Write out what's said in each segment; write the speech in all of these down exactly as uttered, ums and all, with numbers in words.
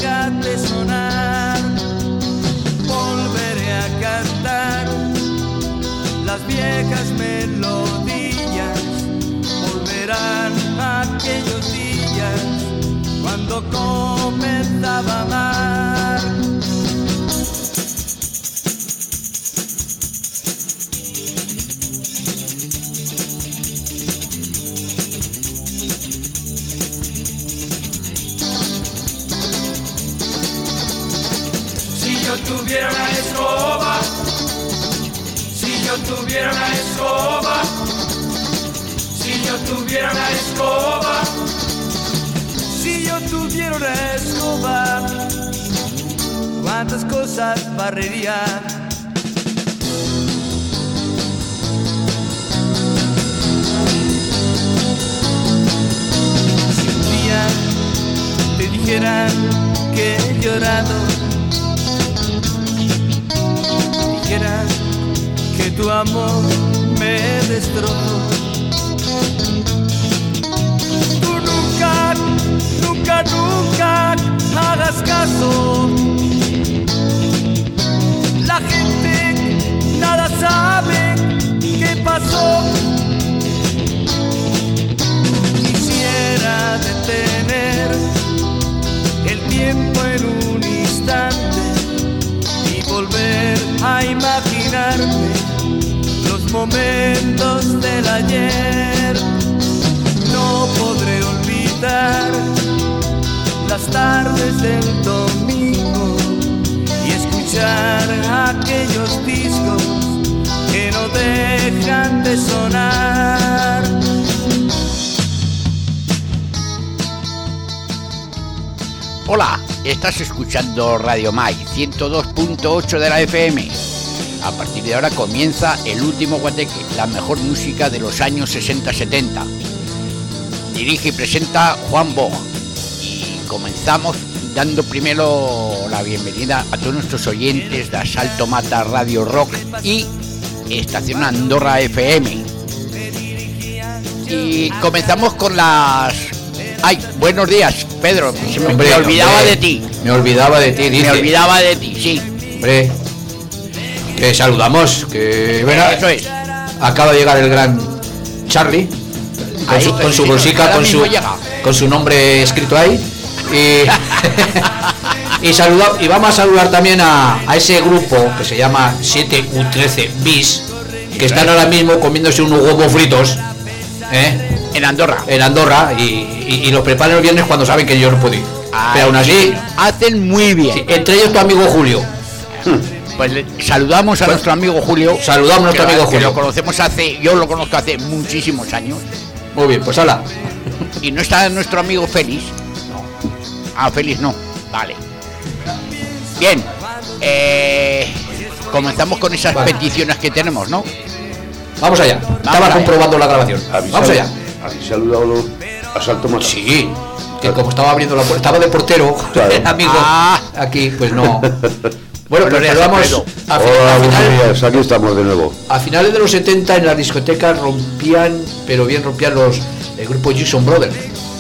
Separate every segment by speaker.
Speaker 1: deja de sonar. Volveré a cantar las viejas melodías, volverán aquellos días cuando comenzaba a amar. Si yo tuviera una escoba, si yo tuviera una escoba, si yo tuviera una escoba, si yo tuviera una escoba, cuántas cosas barrería. Si un día te dijeran que he llorado, dijeran que tu amor me destrozó, tú nunca, nunca, nunca hagas caso. La gente nada sabe qué pasó. Quisiera detener el tiempo en un instante y volver a imaginarme los momentos del ayer. No podré olvidar las tardes del domingo y escuchar aquellos discos que no dejan de sonar.
Speaker 2: Hola, estás escuchando Radio Mai ciento dos punto ocho de la F M. A partir de ahora comienza el último guateque, la mejor música de los años sesenta setenta. Dirige y presenta Juan Bog. Y comenzamos dando primero la bienvenida a todos nuestros oyentes de Asalto Mata Radio Rock y Estación Andorra F M. Y comenzamos con las... ¡Ay! Buenos días, Pedro. Se me,
Speaker 3: hombre,
Speaker 2: me olvidaba
Speaker 3: hombre,
Speaker 2: de ti.
Speaker 3: Me olvidaba de ti, dice.
Speaker 2: Me olvidaba de ti, sí.
Speaker 3: Hombre, que saludamos, que bueno,
Speaker 2: Eso es.
Speaker 3: acaba de llegar el gran Charlie con
Speaker 2: Ahí,
Speaker 3: su, con su
Speaker 2: sí,
Speaker 3: bolsica,
Speaker 2: ahora
Speaker 3: con su,
Speaker 2: mismo llega.
Speaker 3: con su nombre escrito ahí. Y, y, saluda, y vamos a saludar también a, a ese grupo que se llama siete U trece bis, que están ahora mismo comiéndose unos huevos fritos, ¿eh?
Speaker 2: En Andorra.
Speaker 3: En Andorra, y, y, y los preparan el viernes cuando saben que yo no puedo ir.
Speaker 2: Ay,
Speaker 3: pero aún así,
Speaker 2: hacen muy bien.
Speaker 3: sí, entre ellos tu amigo Julio.
Speaker 2: Pues le saludamos a
Speaker 3: Pues,
Speaker 2: nuestro amigo Julio.
Speaker 3: saludamos a nuestro
Speaker 2: que,
Speaker 3: amigo
Speaker 2: que
Speaker 3: Julio.
Speaker 2: lo conocemos hace, yo lo conozco hace muchísimos años.
Speaker 3: Muy bien, pues hala.
Speaker 2: Y no está nuestro amigo Félix. Ah, Félix no. Vale. Bien. Eh, comenzamos con esas
Speaker 3: Vale.
Speaker 2: peticiones que tenemos, ¿no?
Speaker 3: Vamos allá. Estaba
Speaker 2: allá.
Speaker 3: comprobando la grabación.
Speaker 4: ¿Habéis
Speaker 3: Vamos allá.
Speaker 4: sal- ¿Habéis saludado a Salto Mata?
Speaker 3: Sí. Que como estaba abriendo la puerta, estaba de portero,
Speaker 4: Claro.
Speaker 3: el amigo
Speaker 2: Ah.
Speaker 3: aquí, pues no. Bueno,
Speaker 2: Buenos
Speaker 3: pues
Speaker 2: días,
Speaker 3: saludamos
Speaker 2: Alfredo.
Speaker 3: a, fi-
Speaker 4: Hola,
Speaker 3: a
Speaker 4: buenos
Speaker 3: final-
Speaker 4: días, aquí estamos de nuevo.
Speaker 3: a finales de los setenta en las discotecas rompían, pero bien rompían los el grupo Jason Brothers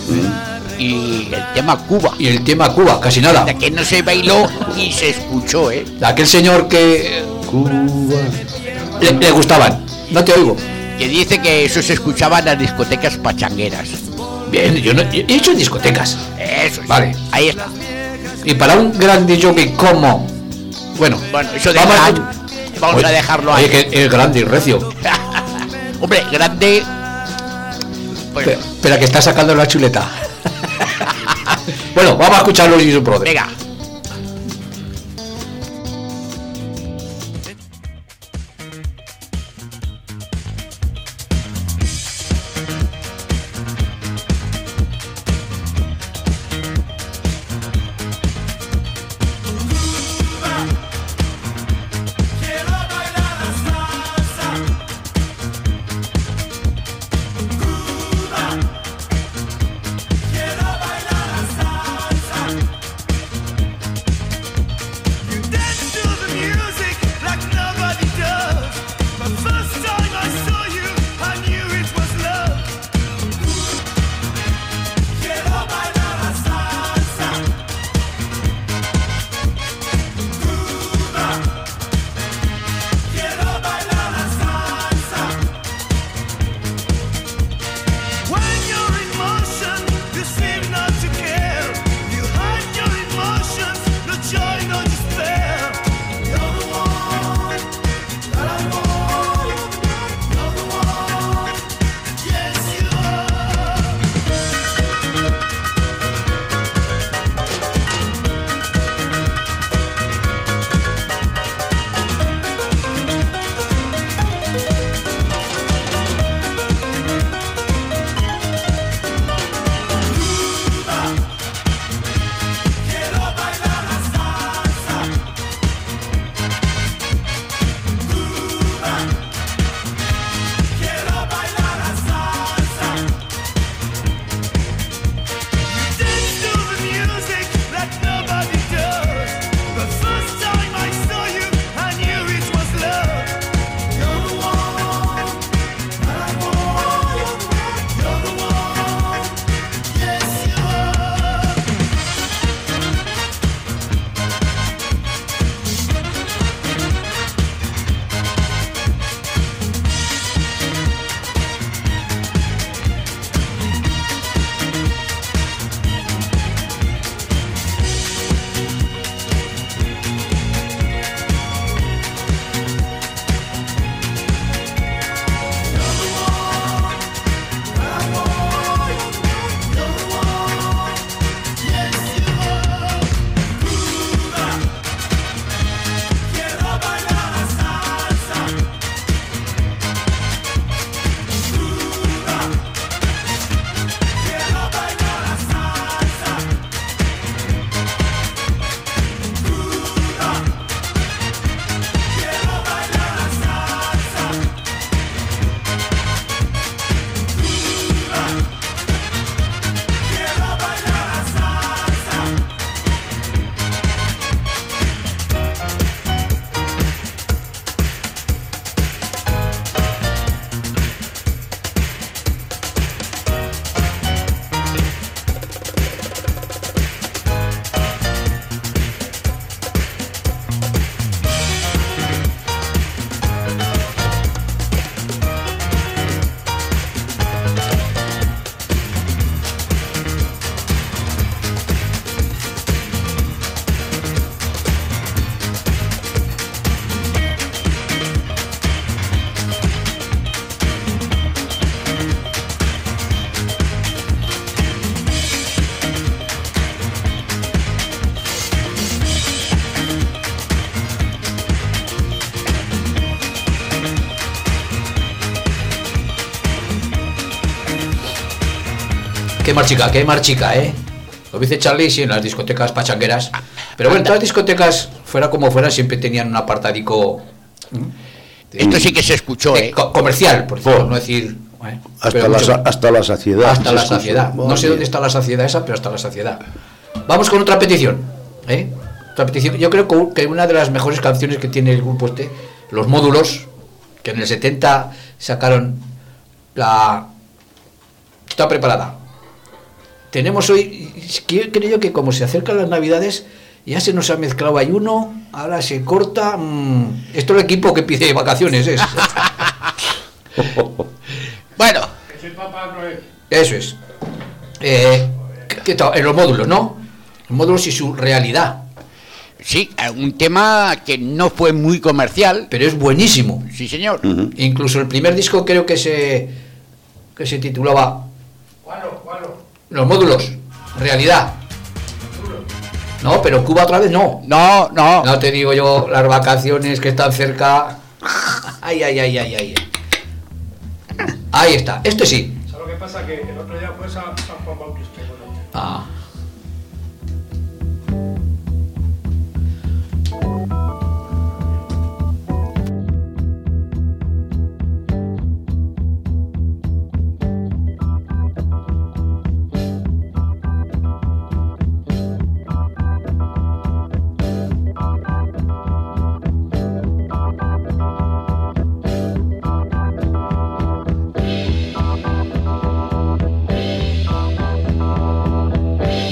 Speaker 2: Y el tema Cuba.
Speaker 3: y el tema Cuba, casi nada.
Speaker 2: De que no se bailó y se escuchó, ¿eh?
Speaker 3: Aquel señor que
Speaker 4: Cuba.
Speaker 3: le, le gustaban. No te oigo.
Speaker 2: Que dice que eso se escuchaba en las discotecas pachangueras.
Speaker 3: Bien, yo no yo he hecho en discotecas.
Speaker 2: Eso sí.
Speaker 3: Vale.
Speaker 2: Ahí está.
Speaker 3: Y para un gran D J como, bueno,
Speaker 2: Bueno, eso de
Speaker 3: vamos,
Speaker 2: gran, vamos
Speaker 3: oye,
Speaker 2: a dejarlo ahí.
Speaker 3: Oye, que es grande y recio.
Speaker 2: Hombre, grande. Pues,
Speaker 3: Pe- Espera, que está sacando la chuleta. Bueno, vamos a escuchar los Jason Brothers.
Speaker 2: venga.
Speaker 5: Quiero bailar la salsa.
Speaker 3: Qué marchica, qué marchica, ¿eh? Lo dice Charlie, sí, en las discotecas pachangueras. Pero bueno, todas las discotecas, fuera como fuera, siempre tenían un apartadico.
Speaker 2: Esto sí que se escuchó, ¿eh?
Speaker 3: Co- comercial, por cierto, no decir. ¿eh?
Speaker 4: Hasta
Speaker 3: Pero
Speaker 4: la,
Speaker 3: mucho-
Speaker 4: sa- hasta la saciedad.
Speaker 3: hasta
Speaker 4: Se
Speaker 3: la
Speaker 4: escucha.
Speaker 3: saciedad. No sé dónde está la saciedad esa, pero hasta la saciedad. Vamos con otra petición, ¿eh? Otra petición. Yo creo que- que una de las mejores canciones que tiene el grupo este, Los Módulos, que en el setenta sacaron la. Está preparada. Tenemos hoy, creo creo yo que como se acercan las Navidades, ya se nos ha mezclado ahí uno, ahora se corta. Mmm, esto es el equipo que pide vacaciones, es.
Speaker 2: Bueno,
Speaker 3: Eso es. Eh, ¿qué- qué tal? En los módulos, ¿no? Los módulos y su realidad.
Speaker 2: sí, un tema que no fue muy comercial,
Speaker 3: Pero es buenísimo.
Speaker 2: sí señor.
Speaker 4: Ujú.
Speaker 3: Incluso el primer disco creo que se que se titulaba Los módulos, realidad. No, pero Cuba otra vez no.
Speaker 2: No, no,
Speaker 3: No te digo yo las vacaciones que están cerca. Ay, ay, ay, ay, ay. Ahí está. Este sí.
Speaker 5: ¿Sabes lo que pasa? Que el otro día fue San, San Juan Bautista. y bueno,
Speaker 3: Ah.
Speaker 6: Thank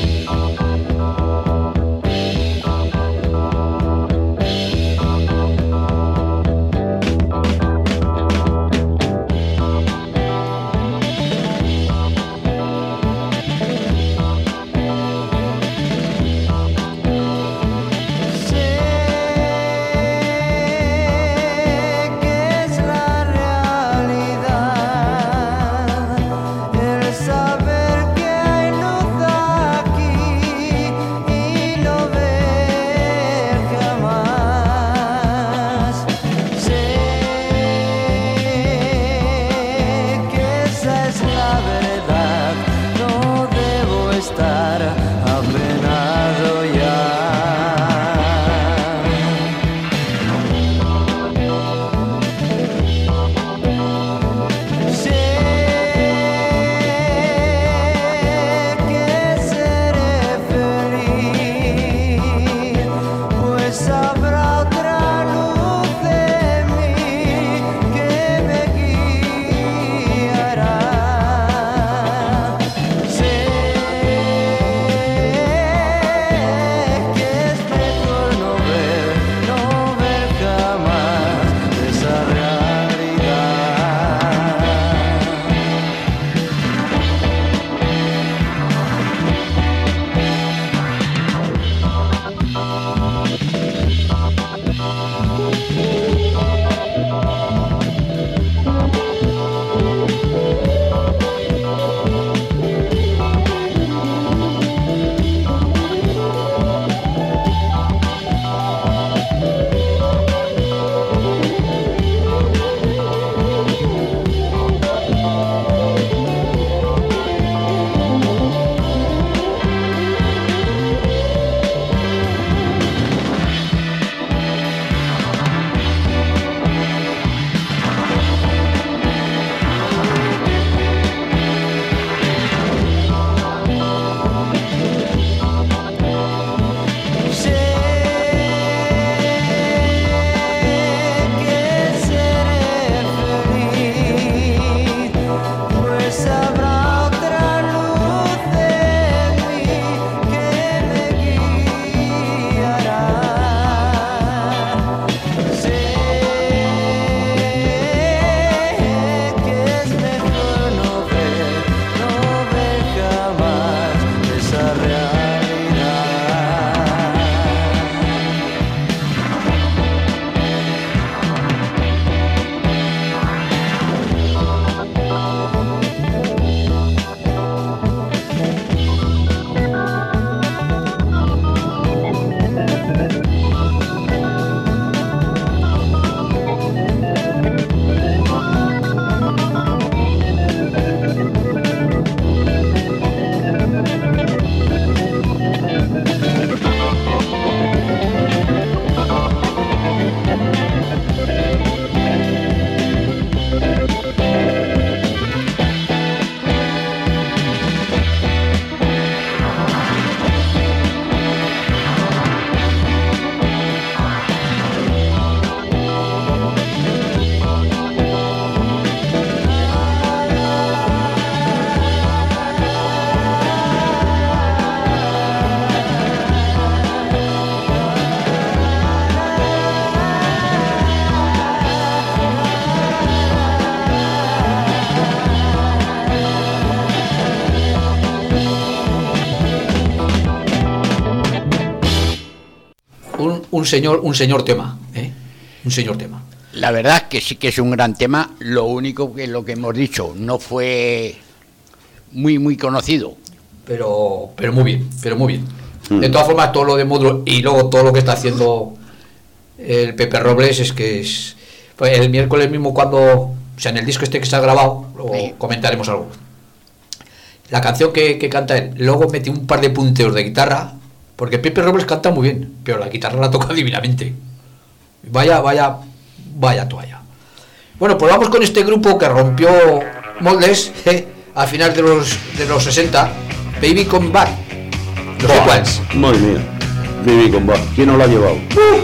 Speaker 3: un señor, un señor tema, ¿eh? Un señor tema.
Speaker 2: La verdad es que sí que es un gran tema. Lo único que lo que hemos dicho no fue muy muy conocido.
Speaker 3: Pero, pero muy bien, pero muy bien.
Speaker 4: Mm.
Speaker 3: De todas formas, todo lo de Mudro y luego todo lo que está haciendo el Pepe Robles es que es. Pues el miércoles mismo cuando, o sea, en el disco este que se ha grabado, luego
Speaker 2: Sí.
Speaker 3: comentaremos algo. La canción que, que canta él, luego metí un par de punteos de guitarra, porque Pepe Robles canta muy bien, pero la guitarra la toca divinamente. Vaya, vaya, vaya toalla. Bueno, pues vamos con este grupo que rompió moldes eh, a finales de los de los sesenta, Baby Come Back. Los
Speaker 4: Buah,
Speaker 3: Equals.
Speaker 4: madre mía. Baby con Back. ¿Quién nos lo ha llevado?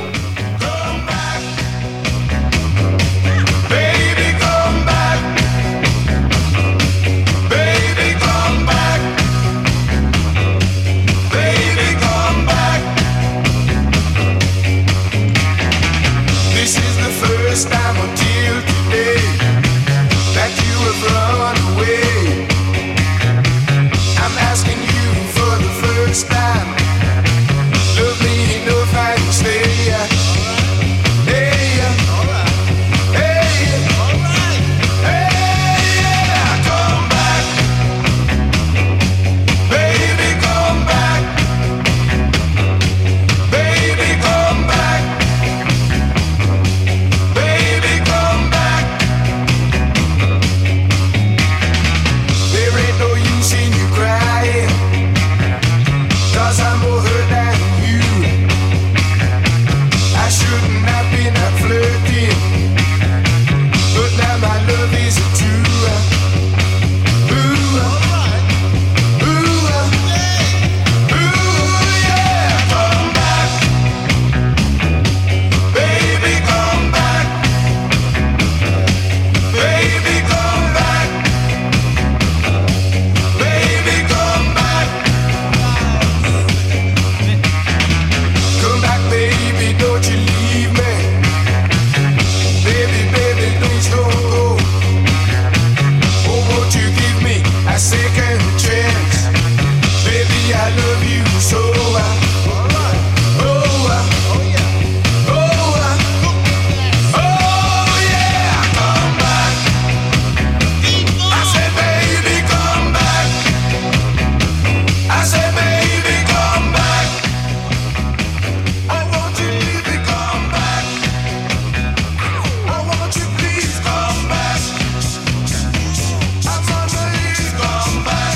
Speaker 1: Baby, come back. Baby, come back. Baby, come back. This is the first time until today that you have run away. I'm asking you for the first time. Love me enough and stay. Hey, hey, hey, yeah, come back. Baby, come back. Baby, come back. Baby, come back. There ain't no use in you crying, 'cause I'm more hurt than you. I shouldn't have been out flirting, but now my love is true. Ooh, ooh, ooh, yeah, come back. Baby, come back. Baby, come back. Baby, come back. Come back, baby, don't you leave me. Baby, baby, please don't go. Oh, won't you give me a second chance? Baby, I love you so. Oh, oh, oh, yeah, come back. I said, baby, come back. I said, baby, come back. I want you to come back. I want you, please come back. I'm on my knees, come back.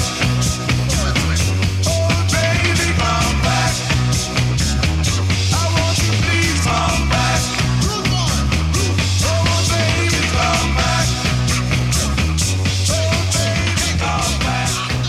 Speaker 1: Oh, baby, come back. I want you, please come back. Oh, baby, come back. Oh, baby, come back.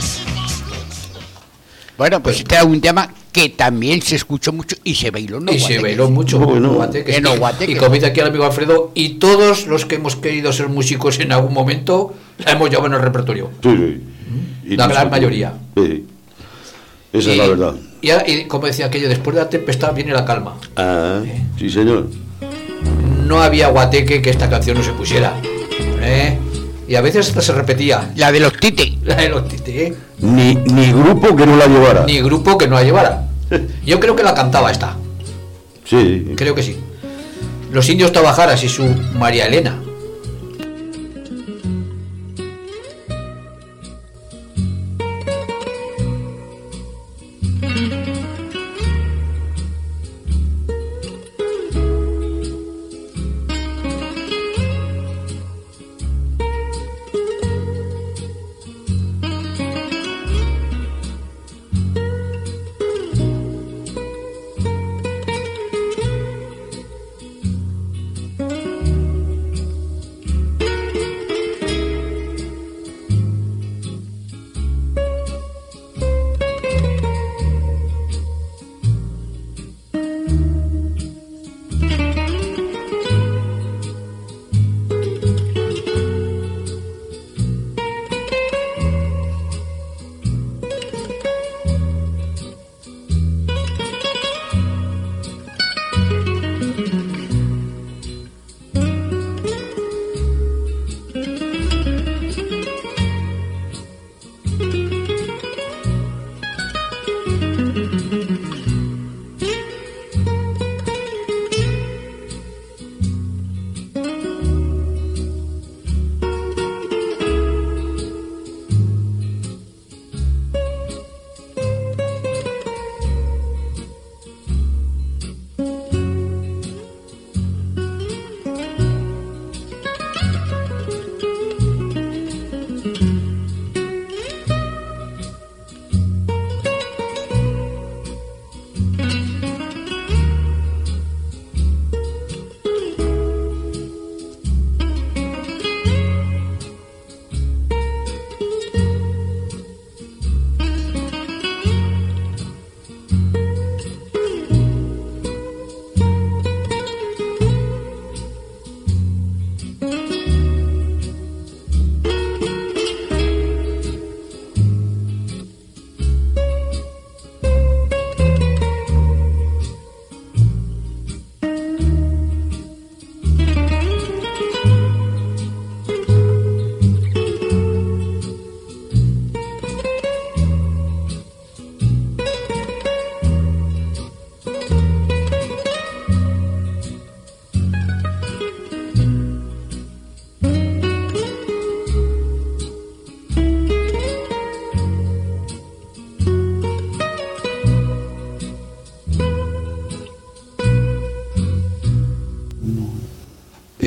Speaker 2: Bueno, pues este es un tema que también se escuchó mucho y se bailó en los
Speaker 3: Y se
Speaker 2: guateques.
Speaker 3: bailó mucho
Speaker 4: Bueno.
Speaker 3: en los guateques.
Speaker 2: En los
Speaker 3: Y-
Speaker 2: guateques.
Speaker 3: Y como dice aquí el amigo Alfredo, y todos los que hemos querido ser músicos en algún momento la hemos llevado en el repertorio.
Speaker 4: Sí, sí. Y
Speaker 3: La
Speaker 4: tú
Speaker 3: gran
Speaker 4: sí.
Speaker 3: mayoría.
Speaker 4: Sí. Esa
Speaker 3: y,
Speaker 4: es la verdad.
Speaker 3: Y, ahora- y como decía aquello, después de la tempestad viene la calma.
Speaker 4: Ah, sí, señor.
Speaker 3: No había guateque que esta canción no se pusiera. ¿eh? Y a veces hasta se repetía.
Speaker 2: La de los Tite.
Speaker 3: La de los Tite, ¿eh?
Speaker 4: Ni, ni grupo que no la llevara.
Speaker 3: Ni grupo que no la llevara. Yo creo que la cantaba esta.
Speaker 4: Sí.
Speaker 3: Creo que sí. Los Indios Tabajaras y su María Elena.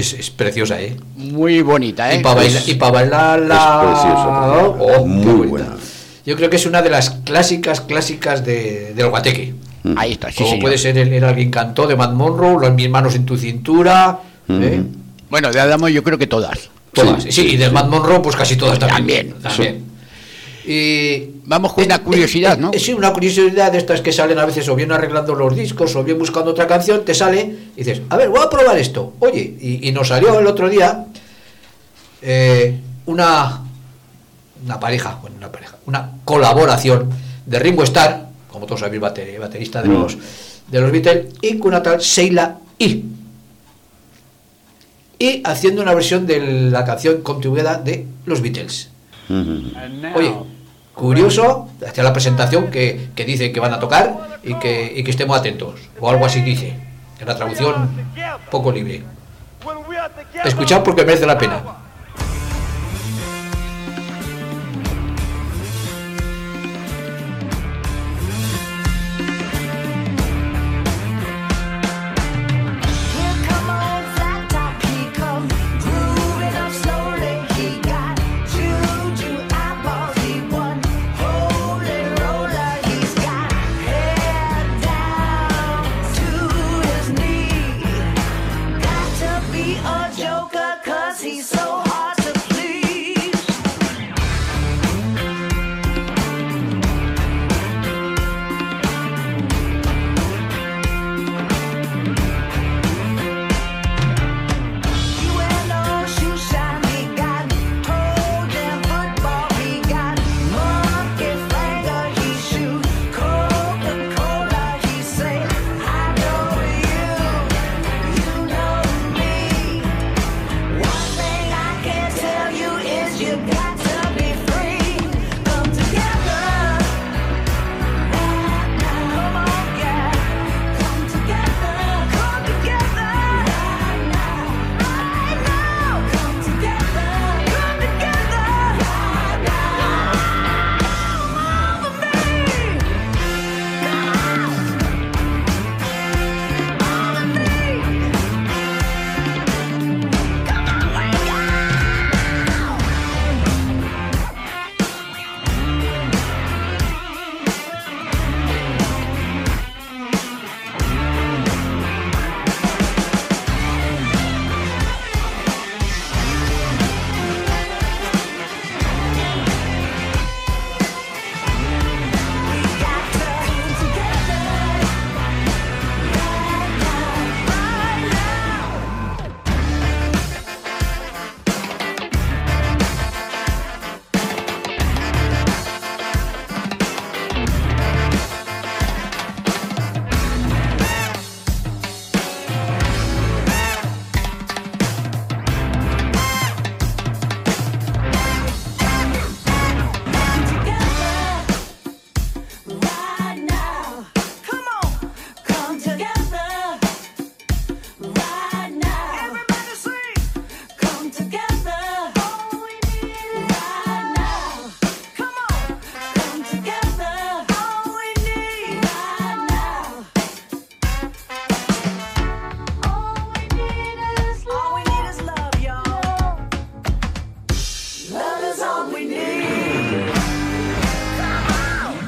Speaker 3: es, es preciosa, ¿eh?
Speaker 2: Muy bonita, ¿eh?
Speaker 3: Y para bailar, y para bailar la...
Speaker 4: Es preciosa.
Speaker 3: Oh,
Speaker 4: Muy
Speaker 3: qué bonita.
Speaker 4: buena.
Speaker 3: Yo creo que es una de las clásicas, clásicas de, del guateque.
Speaker 2: Ahí está, sí,
Speaker 3: Como
Speaker 2: señor.
Speaker 3: puede ser el, el Alguien cantó de Matt Monroe, Las mis manos en tu cintura, ¿eh?
Speaker 4: Ujú.
Speaker 2: Bueno, de Adamo yo creo que todas.
Speaker 3: Todas. Sí,
Speaker 4: Sí,
Speaker 3: y
Speaker 4: sí,
Speaker 3: de
Speaker 4: sí.
Speaker 3: Matt Monroe, pues casi todas también.
Speaker 2: También.
Speaker 3: También. Y
Speaker 2: Vamos con una curiosidad, ¿no?
Speaker 3: Eh, Sí, una curiosidad de estas que salen a veces o bien arreglando los discos o bien buscando otra canción, te sale y dices, a ver, voy a probar esto. Oye, y, y nos salió el otro día eh, una una pareja, bueno, una pareja, una colaboración de Ringo Starr, como todos sabéis, bater- baterista de
Speaker 4: Mm.
Speaker 3: los de los Beatles, y con una tal Sheila E. Y haciendo una versión de la canción Come Together de los Beatles.
Speaker 4: Ujú.
Speaker 3: Oye, curioso, hacia la presentación que, que dice que van a tocar y que, y que estemos atentos, o algo así dice, en la traducción poco libre. Escuchad porque merece la pena.
Speaker 6: Here come on flat top, he come grooving up slowly. He got juju eyeballs, he one holy roller. He's got hair down to his knee. Got to be a joker 'cause he's so hard to please. He wear no shoe shine, he got toe jam football, he got monkey finger, he shoot Coca-Cola, he say, I know you, you know me. One thing I can tell you is you got to be free. Come together right now, come on, yeah. Come together, come together right now, right now. Come together, come together right now. Come over me, come on, over me. Come on, wake up. We got to come together right now, right now. Right now, come on, come together. Right now, everybody sing. Come together. All we need right now. Come on, come together. All we need right now. All we need is love. All we need is love, y'all. Love is all we need. Come on.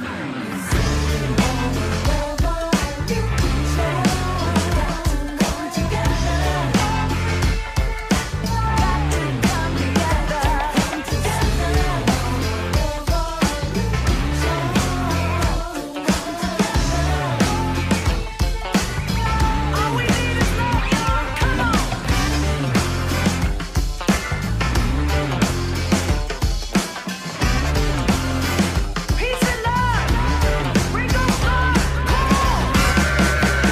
Speaker 6: Come together. Got to come together. Come together. All we need is love, y'all. Come on. Peace and love. Bring us love. Come on.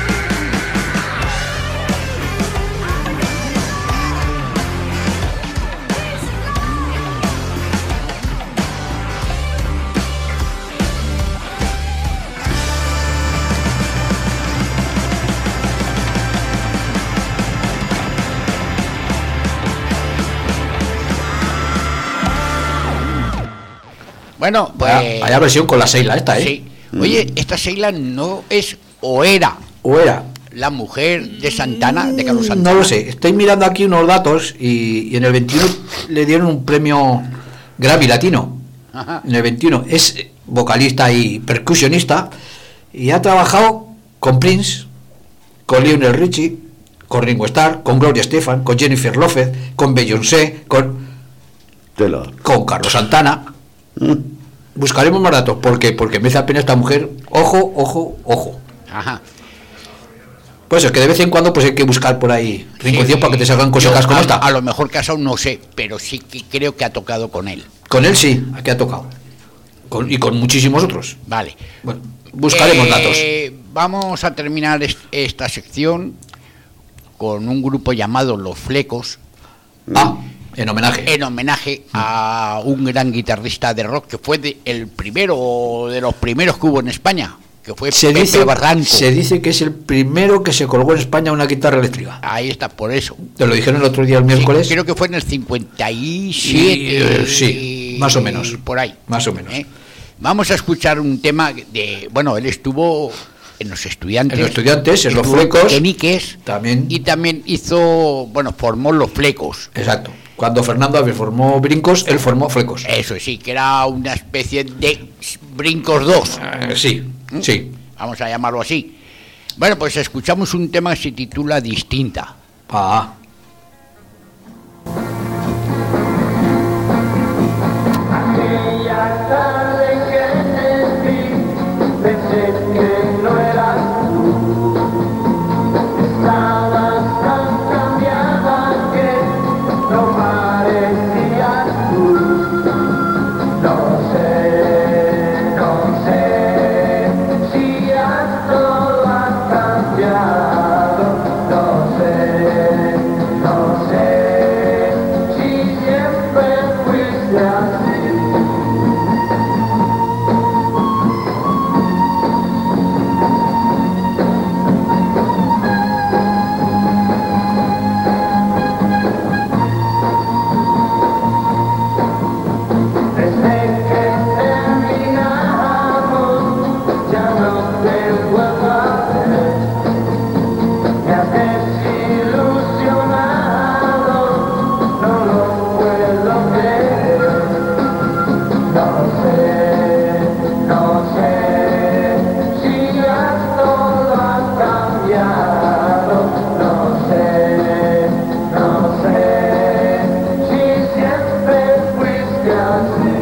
Speaker 2: Bueno, pues...
Speaker 3: Vaya, vaya versión con la Sheila esta, ¿eh?
Speaker 2: Sí. Oye, esta Sheila no es o era.
Speaker 3: O era.
Speaker 2: la mujer de Santana, de Carlos Santana?
Speaker 3: No lo sé, estoy mirando aquí unos datos y, y en el veintiuno le dieron un premio Grammy Latino.
Speaker 2: Ajá.
Speaker 3: En el veintiuno es vocalista y percusionista y ha trabajado con Prince, con Lionel Richie, con Ringo Starr, con Gloria Estefan, con Jennifer Lopez, con Beyoncé, con,
Speaker 4: Tela.
Speaker 3: con Carlos Santana.
Speaker 4: Mm.
Speaker 3: Buscaremos más datos, ¿por qué? Porque merece la pena esta mujer. Ojo, ojo, ojo.
Speaker 2: Ajá.
Speaker 3: Pues es que de vez en cuando pues hay que buscar por ahí rinconcillos
Speaker 2: Sí,
Speaker 3: para que te salgan cosas
Speaker 2: yo
Speaker 3: como
Speaker 2: a,
Speaker 3: esta.
Speaker 2: a lo mejor casado no sé, pero sí que creo que ha tocado con él.
Speaker 3: Con él sí, aquí ha tocado. Con, y con muchísimos otros.
Speaker 2: Vale.
Speaker 3: Bueno, buscaremos
Speaker 2: Eh,
Speaker 3: datos.
Speaker 2: Vamos a terminar est- esta sección con un grupo llamado Los Flecos,
Speaker 3: Ah, en homenaje.
Speaker 2: en homenaje a un gran guitarrista de rock que fue de- el primero de los primeros que hubo en España, que fue
Speaker 3: Se
Speaker 2: Pepe
Speaker 3: dice,
Speaker 2: Barranco.
Speaker 3: se dice que es el primero que se colgó en España una guitarra eléctrica.
Speaker 2: Ahí está, por eso.
Speaker 3: Te lo dijeron el otro día, el
Speaker 2: Sí,
Speaker 3: miércoles.
Speaker 2: creo que fue en el cincuenta y siete.
Speaker 3: Y, eh, sí, más o menos.
Speaker 2: Por ahí.
Speaker 3: Más o menos.
Speaker 2: ¿Eh? Vamos a escuchar un tema de... Bueno, él estuvo en Los Estudiantes.
Speaker 3: En Los Estudiantes, en Los
Speaker 2: estuvo
Speaker 3: Flecos.
Speaker 2: en Iques.
Speaker 3: También.
Speaker 2: Y también hizo... Bueno, formó Los Flecos.
Speaker 3: Exacto. Cuando Fernando Aves formó Brincos, él formó Flecos.
Speaker 2: Eso sí, que era una especie de Brincos dos.
Speaker 3: Eh, sí, sí.
Speaker 2: Vamos a llamarlo así. Bueno, pues escuchamos un tema que se titula Distinta.
Speaker 3: Ah.
Speaker 1: Aquella tarde que te vi, pensé que no eras tú. Estabas tan cambiada que no parecías tú. No sé, no sé si ya todo ha cambiado. No sé, no sé si siempre fuiste así. Desde que terminamos, ya no te vuelvo a ver. Me has desilusionado, no lo puedo creer. No sé, no sé si ya todo ha cambiado. No sé, no sé si siempre fuiste así.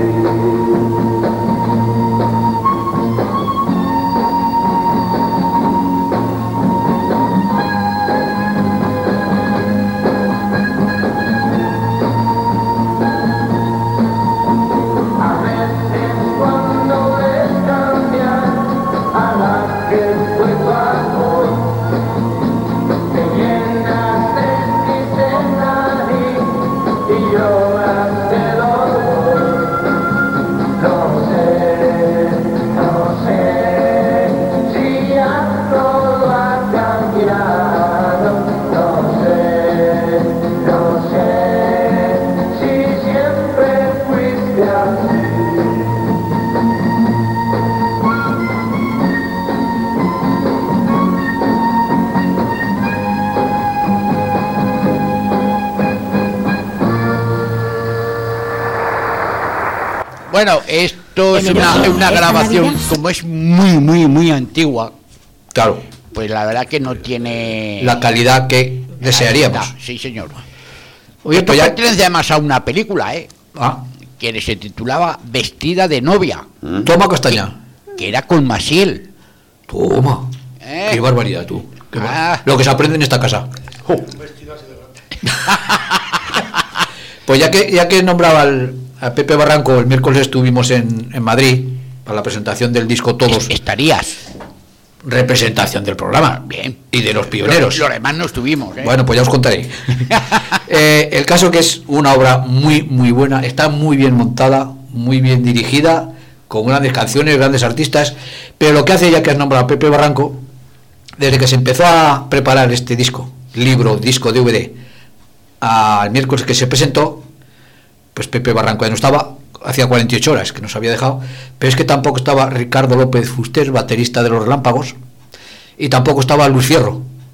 Speaker 1: A veces cuando ves cambiar a la que fue tu amor, te llenas de tristeza y, y lloras de dolor. No sé, no sé si ya todo ha cambiado. No sé, no sé si siempre fuiste así.
Speaker 2: Bueno, esto es
Speaker 7: Emilio,
Speaker 2: una, una
Speaker 7: ¿esta
Speaker 2: grabación,
Speaker 7: Navidad?
Speaker 2: como es muy, muy, muy antigua,
Speaker 3: Claro.
Speaker 2: pues la verdad que no tiene...
Speaker 3: La calidad que desearíamos.
Speaker 2: Ahí está, sí, señor.
Speaker 3: Oye,
Speaker 2: Esto
Speaker 3: pues ya.
Speaker 2: pertenece además a una película, ¿eh?
Speaker 3: Ah,
Speaker 2: Que se titulaba Vestida de novia,
Speaker 3: toma castaña.
Speaker 2: que era con Maciel.
Speaker 3: Toma.
Speaker 2: ¿Eh?
Speaker 3: Qué barbaridad, tú. Qué bar-
Speaker 2: Ah.
Speaker 3: Lo que se aprende en esta casa. Jo. Pues ya que ya que nombraba al, a Pepe Barranco, el miércoles estuvimos en, en Madrid para la presentación del disco Todos.
Speaker 2: Estarías.
Speaker 3: Representación del programa.
Speaker 2: Bien.
Speaker 3: Y de los pioneros.
Speaker 2: Los demás no estuvimos, ¿eh?
Speaker 3: Bueno, pues ya os contaré. Eh, el caso que es una obra muy, muy buena, está muy bien montada, muy bien dirigida, con grandes canciones, grandes artistas, pero lo que hace, ya que has nombrado a Pepe Barranco, desde que se empezó a preparar este disco, libro, disco, D V D, al miércoles que se presentó, pues Pepe Barranco ya no estaba, hacía cuarenta y ocho horas que nos había dejado, pero es que tampoco estaba Ricardo López Fuster, baterista de Los Relámpagos, y tampoco estaba Luis Fierro,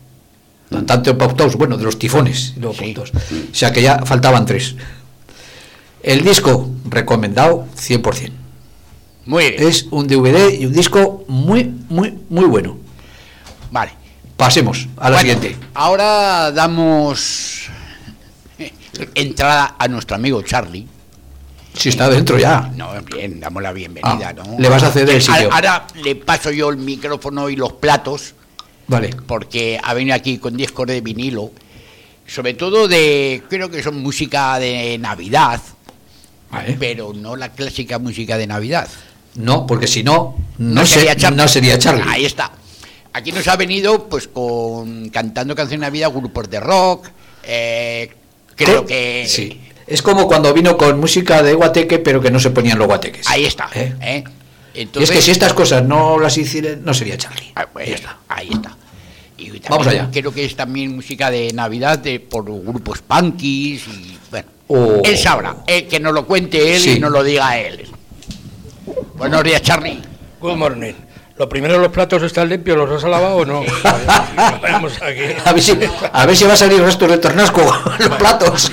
Speaker 3: cantante de Pautaus, bueno, de los Tifones, no
Speaker 2: Sí.
Speaker 3: Pautaus. O sea que ya faltaban tres. El disco recomendado cien por ciento.
Speaker 2: Muy bien.
Speaker 3: Es un D V D y un disco muy, muy, muy bueno.
Speaker 2: Vale.
Speaker 3: Pasemos a la
Speaker 2: Bueno,
Speaker 3: siguiente.
Speaker 2: Ahora damos eh, entrada a nuestro amigo Charlie.
Speaker 3: Si está dentro ya.
Speaker 2: No, bien, damos la bienvenida,
Speaker 3: Ah,
Speaker 2: ¿no?
Speaker 3: le vas a ceder el sitio.
Speaker 2: Ahora le paso yo el micrófono y los platos,
Speaker 3: Vale.
Speaker 2: porque ha venido aquí con discos de vinilo, sobre todo de, creo que son música de Navidad,
Speaker 3: Vale.
Speaker 2: pero no la clásica música de Navidad.
Speaker 3: No, porque si no, no,
Speaker 2: No
Speaker 3: se-
Speaker 2: sería Charlie.
Speaker 3: no sería Charlie.
Speaker 2: Ahí está. Aquí nos ha venido pues con cantando canciones de Navidad, grupos de rock, eh, creo
Speaker 3: Co-
Speaker 2: que...
Speaker 3: Sí. Es como cuando vino con música de guateque, pero que no se ponían los guateques.
Speaker 2: Ahí está.
Speaker 3: ¿Eh?
Speaker 2: ¿eh?
Speaker 3: Y
Speaker 2: Entonces,
Speaker 3: es que si estas cosas no las hicieran, no sería Charlie.
Speaker 2: Ah, pues,
Speaker 3: Ya está.
Speaker 2: ahí está. Y también
Speaker 3: Vamos allá.
Speaker 2: creo que es también música de Navidad de, por grupos punkis y bueno.
Speaker 3: Oh.
Speaker 2: Él sabrá, él, que nos lo cuente él
Speaker 3: Sí.
Speaker 2: y nos lo diga él. Buenos días, Charlie.
Speaker 5: Good morning. Lo primero, los platos están limpios, ¿los has lavado o no? Vamos aquí.
Speaker 3: A ver si, a ver si va a salir restos de tornasco los platos.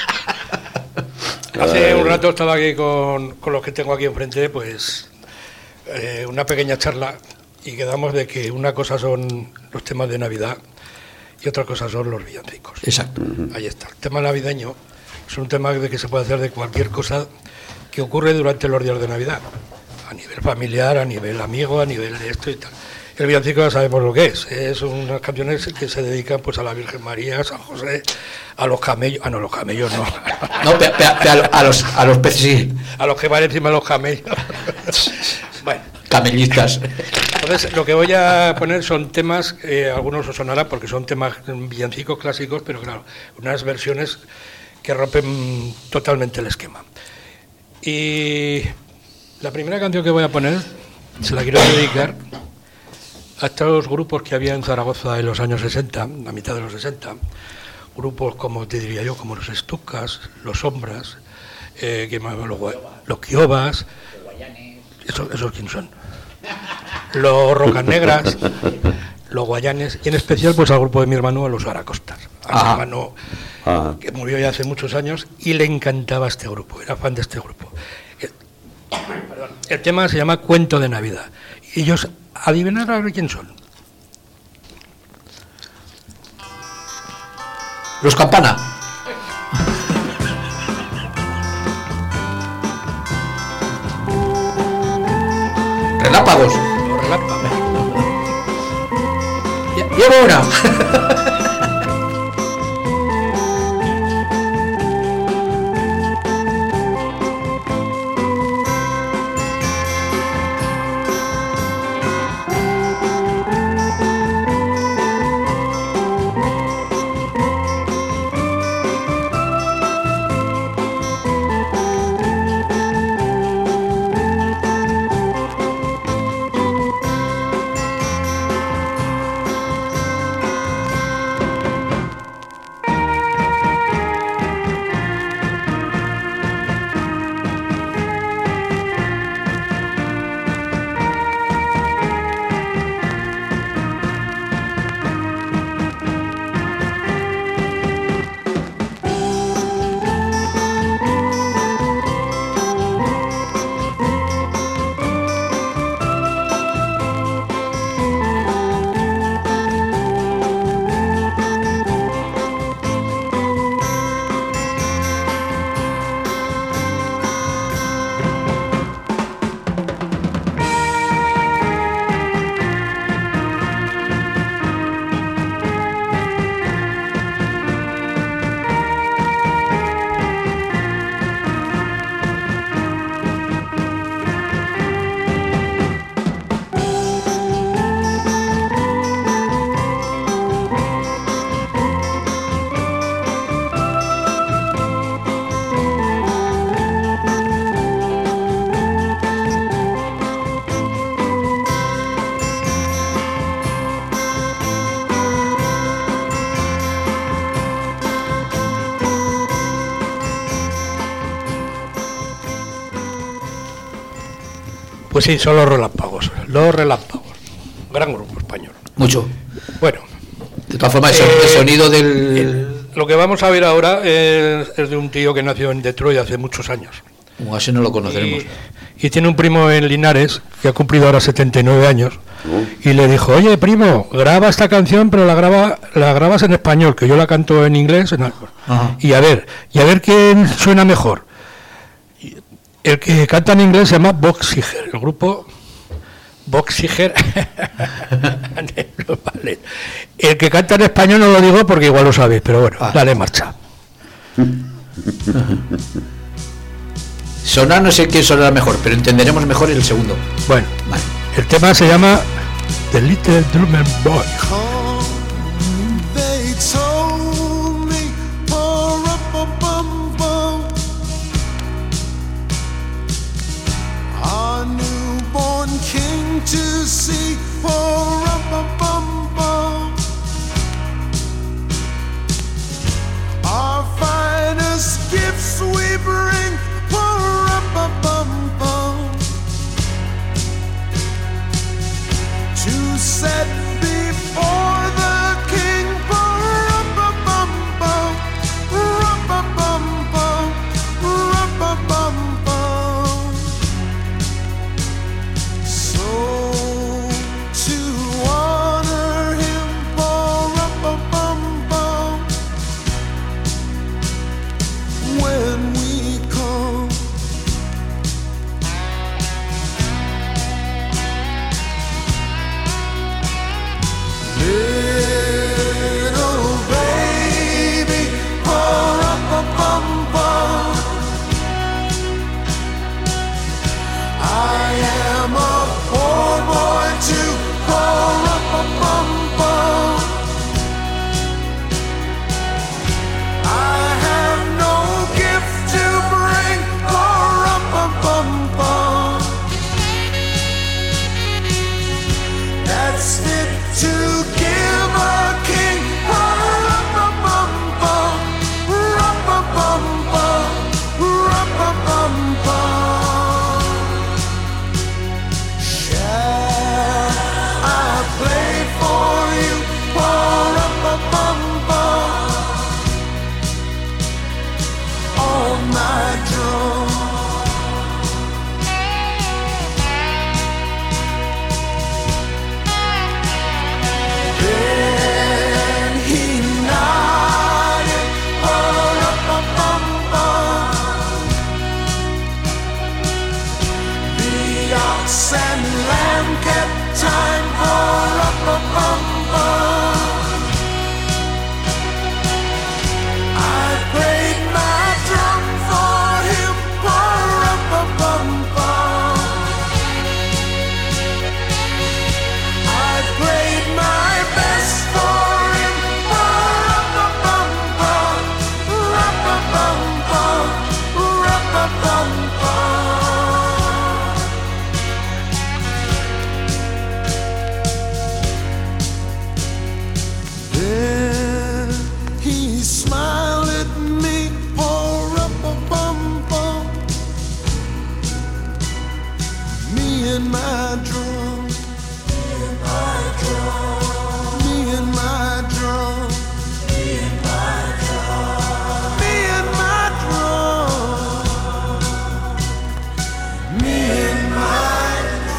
Speaker 5: Hace un rato estaba aquí con, con los que tengo aquí enfrente, pues eh, una pequeña charla y quedamos de que una cosa son los temas de Navidad y otra cosa son los villancicos.
Speaker 3: Exacto.
Speaker 5: Ahí está. El tema navideño es un tema de que se puede hacer de cualquier cosa que ocurre durante los días de Navidad, a nivel familiar, a nivel amigo, a nivel de esto y tal. El villancico ya sabemos lo que es, es unas canciones que se dedican pues a la Virgen María, a San José, a los camellos, ah no, los camellos no,
Speaker 3: No, pe- pe- pe- a, a los, a los peces sí,
Speaker 5: a los que van encima de los camellos. Bueno,
Speaker 3: camellistas.
Speaker 5: entonces lo que voy a poner son temas, eh, algunos os sonará porque son temas mm, villancicos clásicos, pero claro, unas versiones que rompen totalmente el esquema. Y la primera canción que voy a poner se la quiero dedicar a estos grupos que había en Zaragoza en los años sesenta, a mitad de los sesenta, grupos como, te diría yo, como los Estucas, los Sombras, eh, que más, los, Gua- los Quiobas, esos, esos quién son, los Rocas Negras, los Guayanes, y en especial pues al grupo de mi hermano, a los Aracostas, a mi
Speaker 3: Ajá.
Speaker 5: hermano
Speaker 4: Ah,
Speaker 5: que murió ya hace muchos años y le encantaba este grupo, era fan de este grupo. El, perdón, el tema se llama Cuento de Navidad. Y ellos, adivinar a ver quién son.
Speaker 3: Los Campana. Relápagos.
Speaker 5: Los relámpagos.
Speaker 3: Lle- Llevo una. Pues sí, son los relámpagos. Los relámpagos. Gran grupo español. Mucho.
Speaker 5: Bueno,
Speaker 3: De todas formas, el,
Speaker 5: Eh,
Speaker 3: el sonido del...
Speaker 5: El- lo que vamos a ver ahora es, es de un tío que nació en Detroit hace muchos años.
Speaker 3: Uh, ese no lo conoceremos.
Speaker 5: Y, y tiene un primo en Linares que ha cumplido ahora setenta y nueve años. Y le dijo, oye, primo, graba esta canción, pero la graba la grabas en español, que yo la canto en inglés. En algo".
Speaker 3: Ajá.
Speaker 5: Y a ver, y a ver quién suena mejor. Y el que canta en inglés se llama Boxiger, el grupo Boxiger. Vale. El que canta en español no lo digo porque igual lo sabéis, pero bueno,
Speaker 3: Ah.
Speaker 5: dale marcha.
Speaker 3: Sonar no sé quién sonará mejor, pero entenderemos mejor el segundo.
Speaker 5: Bueno,
Speaker 3: Vale.
Speaker 5: el tema se llama The Little Drummer Boy.
Speaker 1: They told me, oh, rum-bum-bum-bum, our newborn king to see, oh, rum-bum-bum-bum, our finest gifts we bring, oh, rum-bum-bum-bum, to set before the king. Rum-bum-bum-bum, rum-bum-bum-bum, rum-bum-bum-bum. So to honor him, oh, rum-bum-bum-bum, when we come. Little baby, oh, rum-bum-bum-bum, I am a poor boy too, oh, rum-bum-bum-bum, I have no gift to bring, oh, rum-bum-bum-bum, that's fit to give a king. Rum-bum-bum-bum, rum-bum-bum-bum, rum-bum-bum-bum. Shall I play for you? Oh, rum-bum-bum-bum, on my drum. Then he nodded, oh, rum-bum-bum-bum. The ox and lamb kept time, oh, rum-bum-bum-bum. I played my drum for him, oh, rum-bum-bum-bum. I played my best for him, oh, rum-bum-bum-bum, rum-bum-bum-bum, rum-bum-bum-bum. Then he smiled at me, oh, rum-bum-bum-bum, me and my drum. Me and my drum. Me and my drum. Me and my drum. Me and my drum. Me and my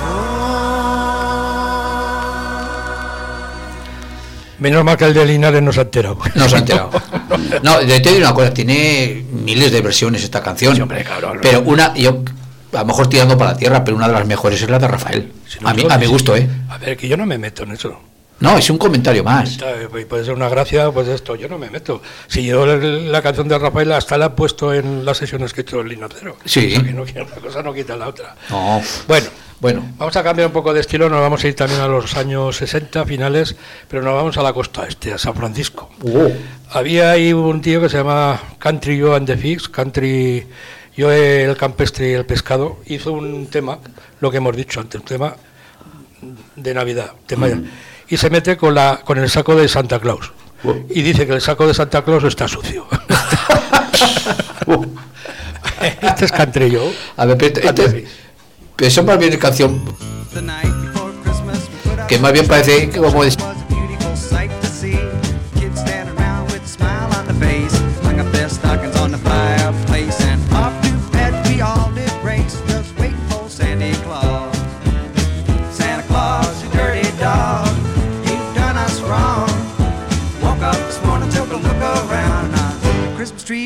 Speaker 1: drum.
Speaker 5: Menos mal que el de Linares no se ha enterado.
Speaker 3: No se ha enterado. No, te digo una cosa, tiene miles de versiones esta canción.
Speaker 5: Sí, hombre, cabrón.
Speaker 3: Pero una, yo a lo mejor tirando para la tierra, pero una de las mejores es la de Rafael.
Speaker 5: Si no,
Speaker 3: A mí,
Speaker 5: no,
Speaker 3: a mi
Speaker 5: sí.
Speaker 3: gusto, ¿eh?
Speaker 5: A ver, que yo no me meto en eso.
Speaker 3: No, es un comentario más.
Speaker 5: Está, y puede ser una gracia, pues esto, yo no me meto. Si yo el- la canción de Rafael hasta la he puesto en las sesiones que he hecho en Linacero.
Speaker 3: Sí.
Speaker 5: O sea, que no, que una cosa no quita la otra.
Speaker 3: No.
Speaker 5: Bueno,
Speaker 3: Bueno,
Speaker 5: vamos a cambiar un poco de estilo, nos vamos a ir también a los años sesenta, finales, pero nos vamos a la costa este, a San Francisco.
Speaker 3: uh,
Speaker 5: Había ahí un tío que se llama Country Joe and the Figs, Country Yo el campestre y el pescado, hizo un tema, lo que hemos dicho antes, un tema de Navidad, tema
Speaker 3: Mm.
Speaker 5: y se mete con la con el saco de Santa Claus.
Speaker 4: Oh.
Speaker 5: Y dice que el saco de Santa Claus está sucio.
Speaker 4: Oh.
Speaker 5: Este es Country Joe.
Speaker 3: a ver, pero,
Speaker 5: and the
Speaker 3: este-
Speaker 5: Figs.
Speaker 3: pero eso más bien es canción
Speaker 7: The night before Christmas, we put our
Speaker 3: que más bien parece que como es,
Speaker 7: was a beautiful sight to see.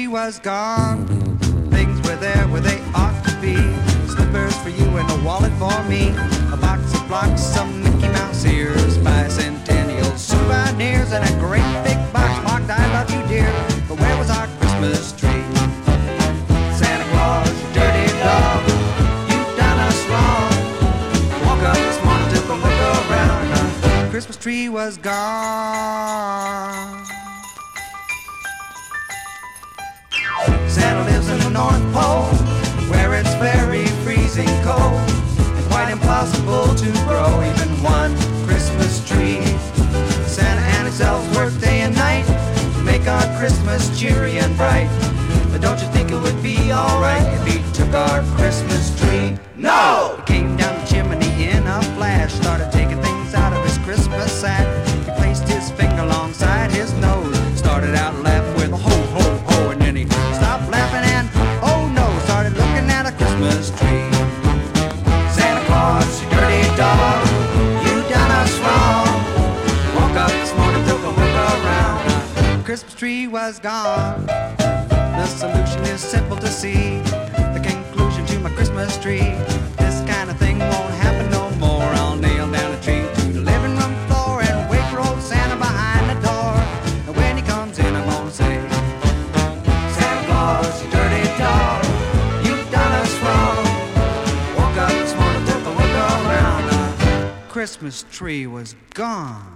Speaker 7: was gone. Things were there where they ought to be. Slippers for you and a wallet for me. A box of blocks, some Mickey Mouse ears, bicentennial souvenirs, and a great big box marked I love you dear. But where was our Christmas tree? Santa Claus, you dirty dog, you've done us wrong. Woke up this morning, took a look around, our Christmas tree was gone. Santa lives in the North Pole, where it's very freezing cold and quite impossible to grow even one Christmas tree. Santa and his elves work day and night to make our Christmas cheery and bright. But don't you think it would be alright if he took our Christmas tree? No! He came down the chimney in a flash, started taking things out of his Christmas sack. He placed his finger alongside his nose, started out laughing with a ho ho ho, and then he stopped laughing and oh no, started looking at a Christmas tree. Santa Claus, you dirty dog, you done us wrong. Woke up this morning, took a look around, the Christmas tree was gone. The solution is simple to see, the conclusion to my Christmas tree. This kind of thing won't happen no more. I'll nail down a tree to the living room floor and wait for old Santa behind the door. And when he comes in, I'm gonna say, Santa Claus, you dirty dog, you've done us wrong. Woke up this morning, took a look around, the Christmas tree was gone.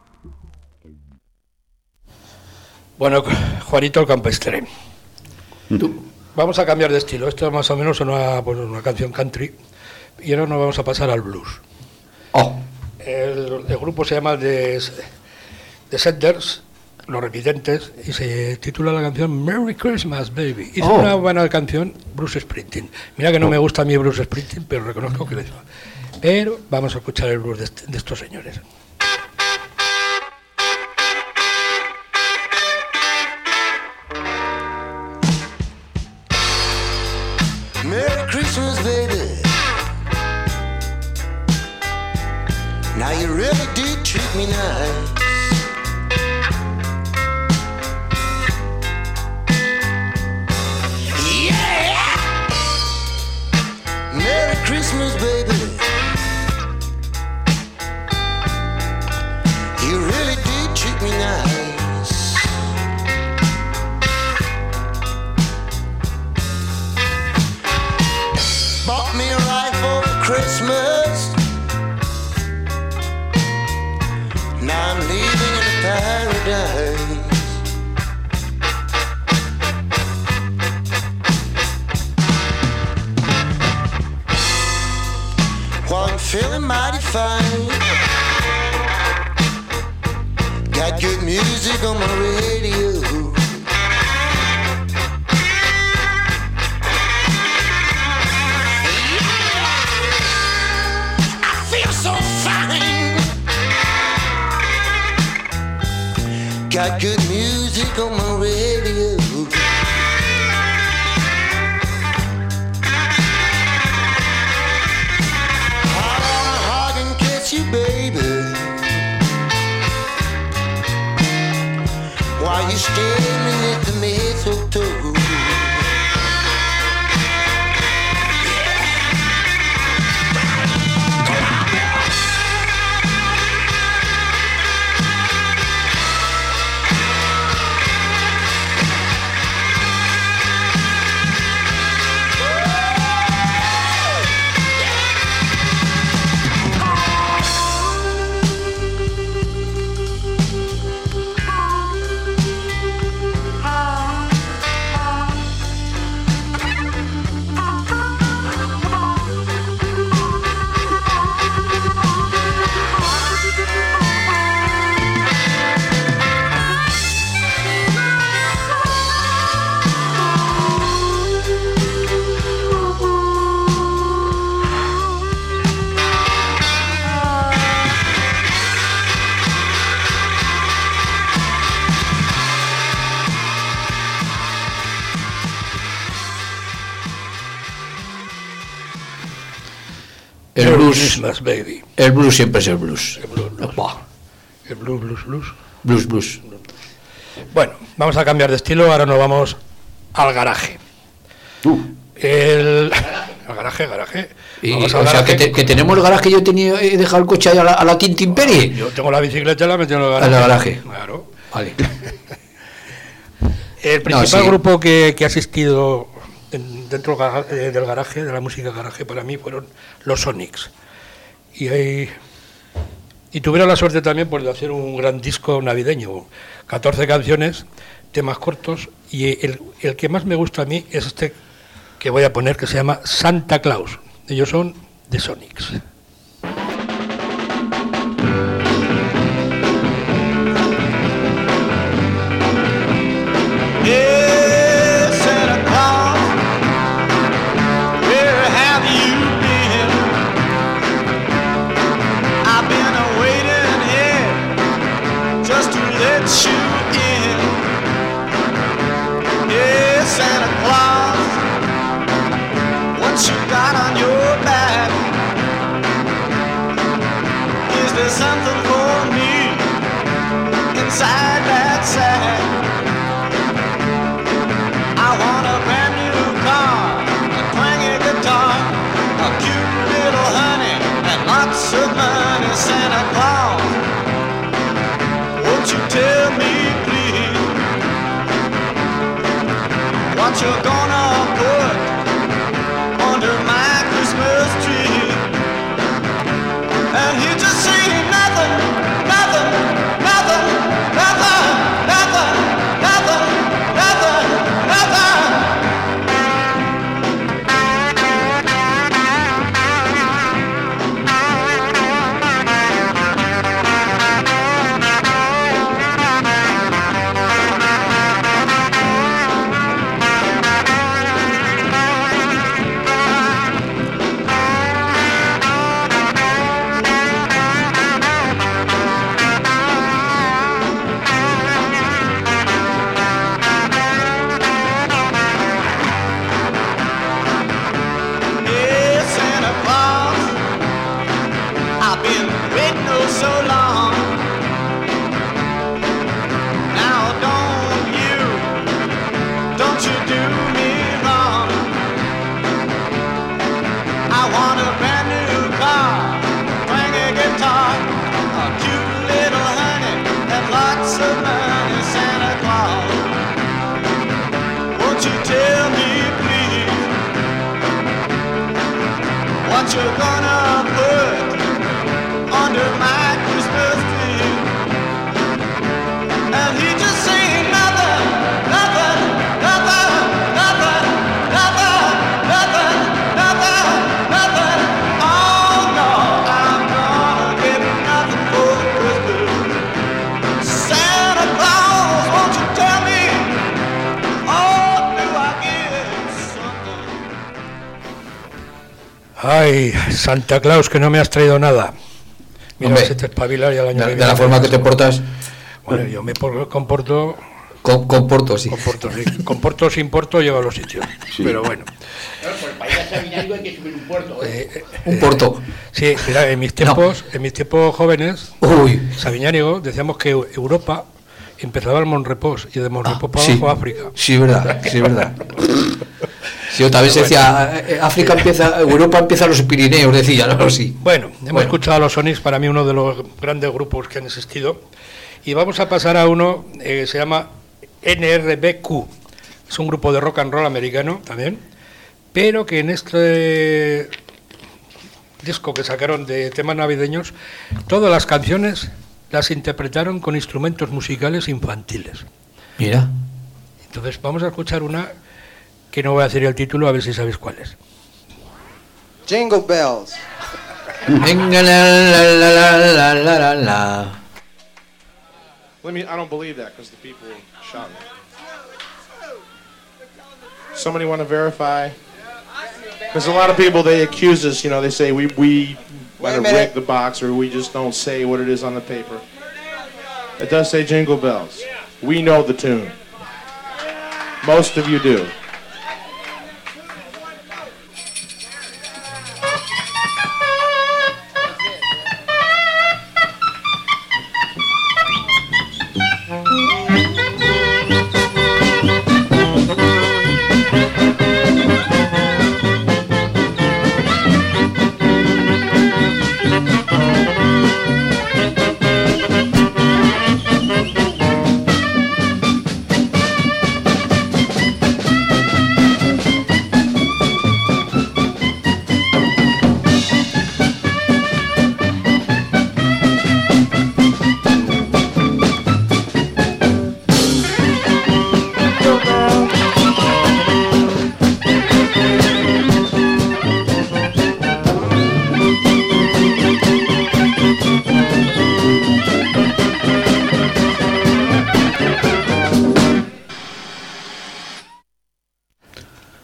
Speaker 5: Bueno, Juanito el Campestre. Vamos a cambiar de estilo. Esto más o menos es una, pues, una canción country y ahora nos vamos a pasar al blues.
Speaker 3: Oh.
Speaker 5: El, el grupo se llama The, The Senders, Los Repitentes, y se titula la canción Merry Christmas, Baby. Hizo
Speaker 3: Oh.
Speaker 5: una buena canción Bruce Springsteen. Mira que no me gusta a mí Bruce Springsteen, pero reconozco que lo hizo. Pero vamos a escuchar el blues de, este, de estos señores.
Speaker 8: Merry Christmas, baby. Now you really did treat me nice. Yeah! Merry Christmas, baby. You really did treat me nice. Bought me a rifle for Christmas. Now I'm living in a paradise. Well, I'm feeling mighty fine. Got good music on my radio. So fine. Got good music on my radio. I wanna hug and kiss you, baby, while you're standing at the mistletoe.
Speaker 3: El blues,
Speaker 5: Christmas, baby.
Speaker 3: el blues siempre es el blues.
Speaker 5: El blues, blues.
Speaker 3: Opa.
Speaker 5: El blues, blues, blues.
Speaker 3: Blues, blues.
Speaker 5: Bueno, vamos a cambiar de estilo. Ahora nos vamos al garaje.
Speaker 3: Uh.
Speaker 5: El, el garaje, garaje.
Speaker 3: Y,
Speaker 5: Vamos
Speaker 3: o
Speaker 5: al
Speaker 3: sea,
Speaker 5: garaje.
Speaker 3: que, te- que tenemos el garaje, yo he tenido he dejado el coche ahí a la, a la Tinta Imperie.
Speaker 5: Yo tengo la bicicleta y la metí en el
Speaker 3: En
Speaker 5: garaje.
Speaker 3: el garaje.
Speaker 5: Claro.
Speaker 3: Vale.
Speaker 5: El principal
Speaker 3: sí.
Speaker 5: grupo que, que ha asistido en- dentro del garaje, eh, del garaje, de la música garaje, para mí fueron los Sonics. Y, ahí- y tuvieron la suerte también pues, de hacer un gran disco navideño, catorce canciones, temas cortos, y el, el que más me gusta a mí es este que voy a poner, que se llama Santa Claus. Ellos son The Sonics.
Speaker 1: Hey, Santa Claus, where have you been? I've been waiting here just to let you in. Hey, Santa Claus, what you got on your back? Is there something for me inside that sack? I want a brand new car, a twangy guitar, a cute little honey, and lots of money. Santa Claus, won't you tell me please what you're gonna put under my Christmas tree? And he just saying nothing, nothing, nothing, nothing, nothing, nothing, nothing, nothing. Hey, Santa Claus, I've been waiting oh so long. Now don't you, don't you do me wrong. I want a brand new car, twangy guitar, a cute little honey, and lots of money. Santa Claus, won't you tell me please what you're gonna put under my Christmas tree? And he just saying nothing, nothing, nothing, nothing, nothing, nothing, nothing, nothing. Oh no, I'm gonna get nothing for Christmas. Santa Claus, won't you tell me? Oh, do I get something?
Speaker 5: Ay, Santa Claus, que no me has traído nada. Mira,
Speaker 3: Hombre,
Speaker 5: si te espabilas y al año
Speaker 3: De,
Speaker 5: que
Speaker 3: de
Speaker 5: viene
Speaker 3: la forma que te portas,
Speaker 5: Bueno, yo me por- comporto,
Speaker 3: con, comporto, sí.
Speaker 5: comporto, sí. Comporto sin porto, llevo a los sitios. Pero bueno.
Speaker 2: Para ir a Sabinario hay que subir un puerto, ¿eh?
Speaker 5: Eh,
Speaker 3: Un
Speaker 5: eh,
Speaker 3: porto.
Speaker 5: Sí, mira, en mis tiempos, en mis tiempos jóvenes,
Speaker 3: Uy,
Speaker 5: Sabiñánigo, decíamos que Europa empezaba el Monrepós y de Monrepós para
Speaker 3: sí.
Speaker 5: abajo África.
Speaker 3: Sí, verdad, sí, verdad. Sí, otra vez se decía, eh, África empieza, Europa empieza los Pirineos, decía, ¿no? Sí.
Speaker 5: Bueno, hemos
Speaker 3: Bueno.
Speaker 5: escuchado a los Sonics, para mí uno de los grandes grupos que han existido, y vamos a pasar a uno eh, que se llama N R B Q. Es un grupo de rock and roll americano también, pero que en este disco que sacaron de temas navideños, todas las canciones las interpretaron con instrumentos musicales infantiles.
Speaker 3: Mira.
Speaker 5: Entonces vamos a escuchar una que no voy a decir el título, a ver si sabéis cuál es.
Speaker 9: Jingle bells.
Speaker 3: Venga, la, la, la, la, la, la, la, la.
Speaker 10: Let me. I don't believe that because the people shot me. Somebody want to verify? Because a lot of people they accuse us. You know, they say we we might have rigged the box or we just don't say what it is on the paper. It does say Jingle Bells. We know the tune. Most of you do.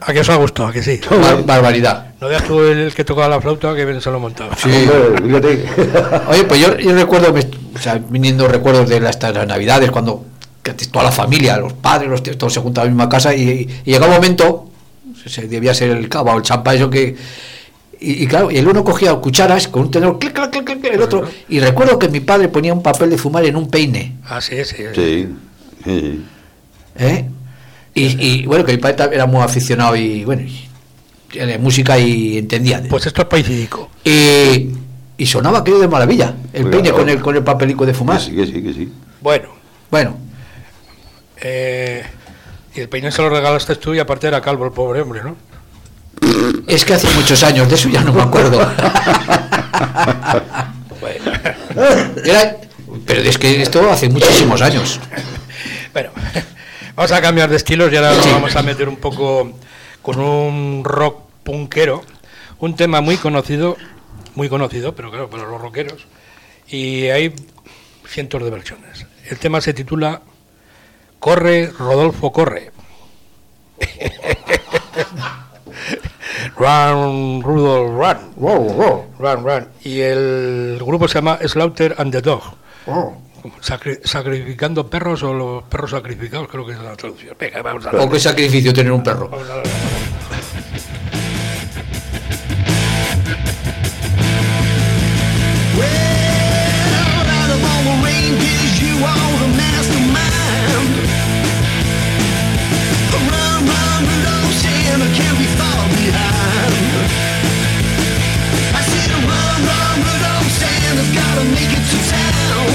Speaker 5: ¿A que os ha gustado? ¿A que sí?
Speaker 3: Bar- barbaridad.
Speaker 5: No veas tú el que tocaba la flauta, que bien se lo montaba.
Speaker 3: Sí. Oye, pues yo, yo recuerdo, me- o sea, viniendo recuerdos de las, las navidades, cuando que toda la familia, los padres, los tíos, todos se juntaban en la misma casa y, y llegaba un momento, se, se debía ser el cava o el champán, eso que... Y, y claro, y el uno cogía cucharas con un tenedor, clic, clic, clic, clic, el otro... Y recuerdo que mi padre ponía un papel de fumar en un peine.
Speaker 5: Ah, sí, sí.
Speaker 4: Sí, sí.
Speaker 3: ¿Eh? Y, y bueno, que mi padre era muy aficionado y bueno, y, de música y entendía.
Speaker 5: Pues esto es paisídico.
Speaker 3: Y, y sonaba aquello de maravilla, el
Speaker 4: Pues
Speaker 3: peine
Speaker 4: claro.
Speaker 3: con el con el papelico de fumar.
Speaker 4: Que sí, que sí, que sí.
Speaker 5: Bueno,
Speaker 3: Bueno,
Speaker 5: eh, y el peine se lo regalaste tú y aparte era calvo el pobre hombre, ¿no?
Speaker 3: es que hace muchos años, de eso ya no me acuerdo. Era- pero es que esto hace muchísimos años.
Speaker 5: Bueno, vamos a cambiar de estilos y ahora nos vamos a meter un poco con un rock punkero, un tema muy conocido, muy conocido, pero claro, para los rockeros, y hay cientos de versiones. El tema se titula Corre, Rodolfo, corre. Run, Rudolph, run.
Speaker 3: Wow, wow,
Speaker 5: Run, run. Y el grupo se llama Slaughter and the Dog.
Speaker 3: wow.
Speaker 5: Sacri- sacrificando perros o los perros sacrificados, creo que es la traducción. Venga, vamos a
Speaker 3: O qué sacrificio tener un perro.
Speaker 5: Vamos a ver.
Speaker 6: Well, out of all the reindeers, you are the mastermind. Run, run, Rudolph, Santa can't be far behind. I said, run, run, Rudolph, Santa's gotta make it to town.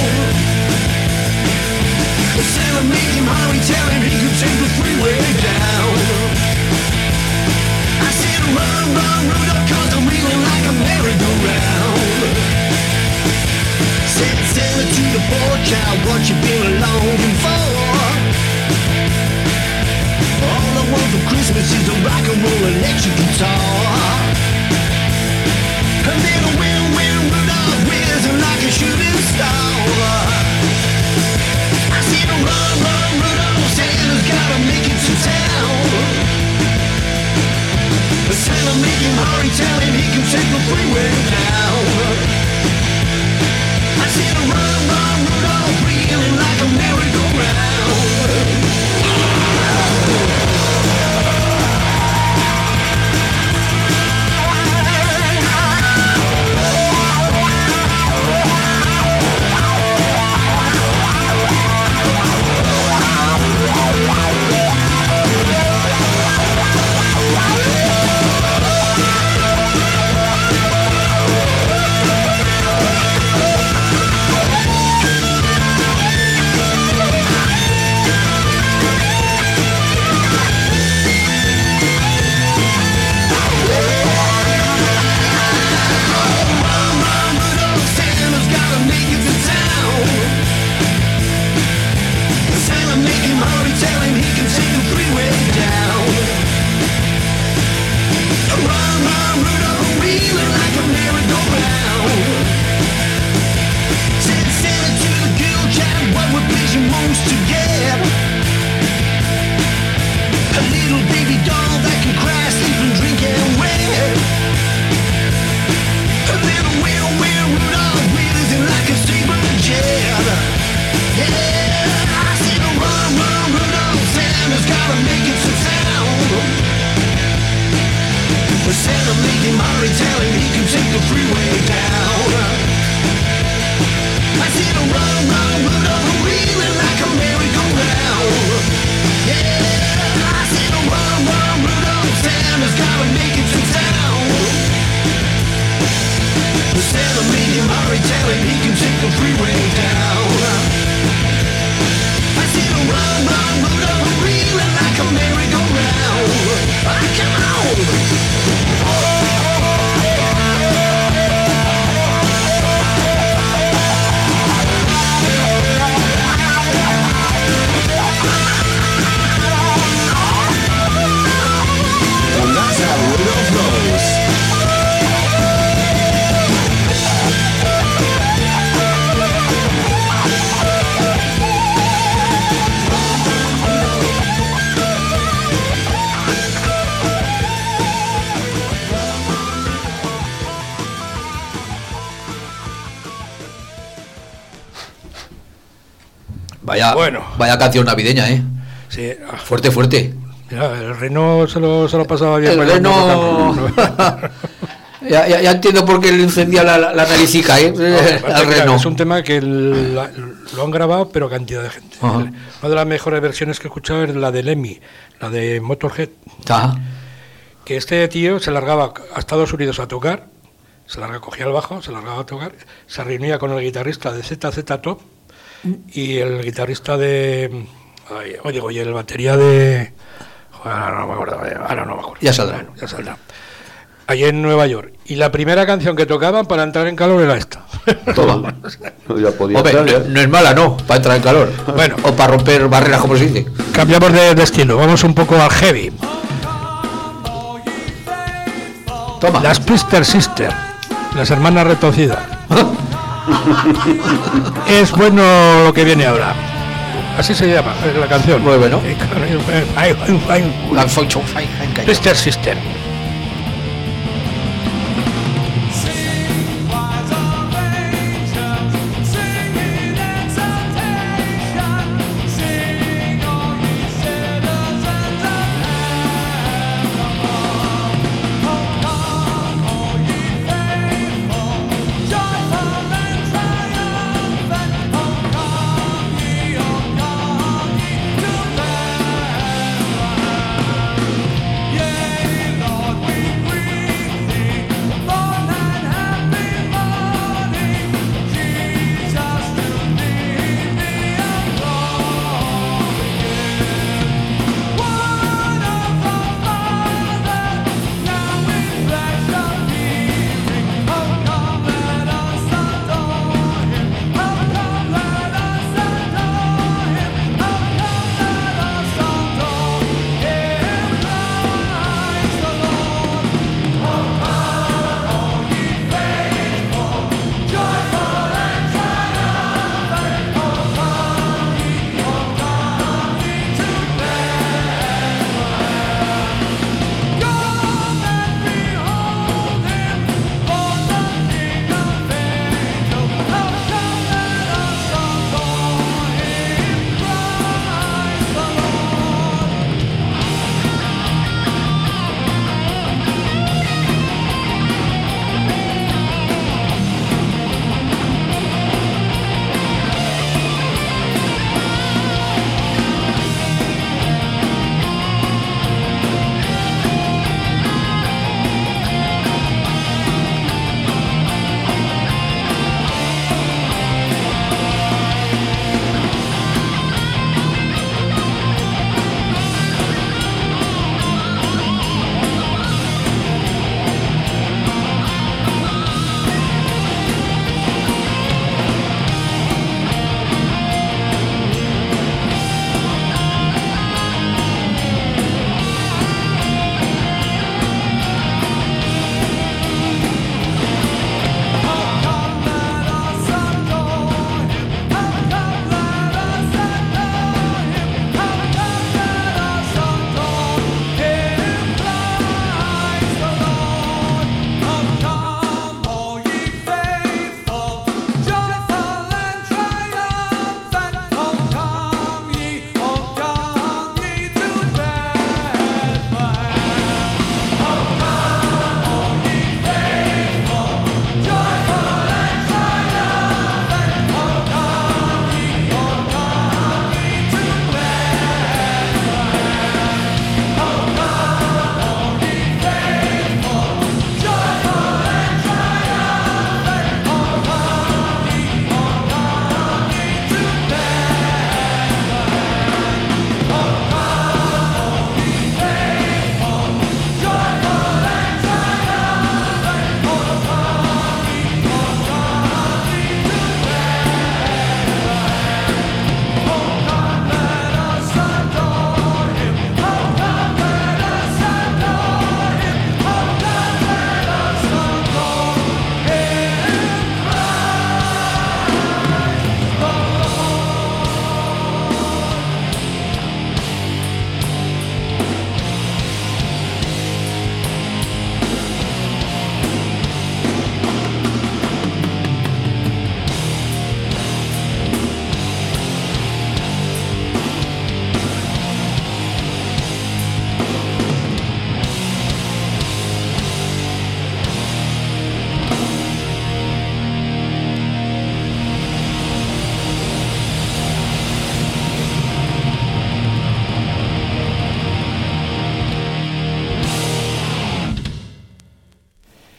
Speaker 6: Santa made him hurry, tell him he could take the freeway down. I said, run, run, Rudolph, cause I'm reeling like a merry-go-round. Said Santa to the poor child, what you been longing for? All I want for Christmas is a rock and roll electric guitar. And then a wheel, wheel, Rudolph whizzing like a shooting star. I see the run, run, Rudolph, Santa's gotta make it to town. Santa make him hurry, tell him he can take the freeway down. I see the run, run, Rudolph, reeling like a merry-go-round. Santa's gotta make it to town. Santa make him hurry, tell him he can take the freeway down. Run, run, Rudolph, reeling like a merry-go-round. Said Santa to the girl child, what would please you most to get? A little baby doll that can cry, sleep and drink and wet. A little wheel, wheel, Rudolph, whizzing like a saber jet. Yeah, I see the run, run, Rudolph, Santa's gotta make it to town. Santa make him hurry, tell him he can take the freeway down. I see the run, run, Rudolph, reeling like a merry-go-round. Yeah, I see the run, run, Rudolph, Santa's gotta make it to town. Santa made him hurry, tell him he can take the freeway down. I see the run, run, Rudolph, reeling like a merry-go-round. Ah, come on! And that's how Rudolph goes.
Speaker 3: Vaya,
Speaker 5: Bueno.
Speaker 3: vaya canción navideña, ¿eh?
Speaker 5: Sí.
Speaker 3: Fuerte, fuerte.
Speaker 5: Mira, el Reno se lo, se lo pasaba bien.
Speaker 3: El
Speaker 5: bailando
Speaker 3: Reno...
Speaker 5: rock and roll.
Speaker 3: ya, ya, ya entiendo por qué le encendía la, la, la naricica, ¿eh?
Speaker 5: No,
Speaker 3: Al
Speaker 5: mira,
Speaker 3: Reno.
Speaker 5: es un tema que el- la- lo han grabado, pero cantidad de gente.
Speaker 3: Ajá.
Speaker 5: Una de las mejores versiones que he escuchado es la de Lemmy, la de Motorhead,
Speaker 3: Ajá.
Speaker 5: que este tío se largaba a Estados Unidos a tocar, se larga, cogía el bajo, se largaba a tocar, se reunía con el guitarrista de Z Z Top y el guitarrista de... Ay, oye, oye, el batería de... Joder, ahora no me acuerdo, ahora no me acuerdo.
Speaker 3: Ya saldrá.
Speaker 5: Bueno, ya saldrá. Allí en Nueva York. Y la primera canción que tocaban para entrar en calor era esta.
Speaker 4: Toma. Ya podía
Speaker 3: Hombre,
Speaker 4: entrar,
Speaker 3: no,
Speaker 4: ya.
Speaker 3: no es mala, ¿no? Para entrar en calor.
Speaker 5: Bueno.
Speaker 3: O para romper barreras, como se dice.
Speaker 5: Cambiamos de, de estilo, vamos un poco al heavy.
Speaker 3: Toma.
Speaker 5: Las Twister Sister, las hermanas retorcidas. Es bueno lo que viene ahora. Así se llama es la canción.
Speaker 3: Nueve, ¿no?
Speaker 5: Twister Sister.
Speaker 6: Yeah.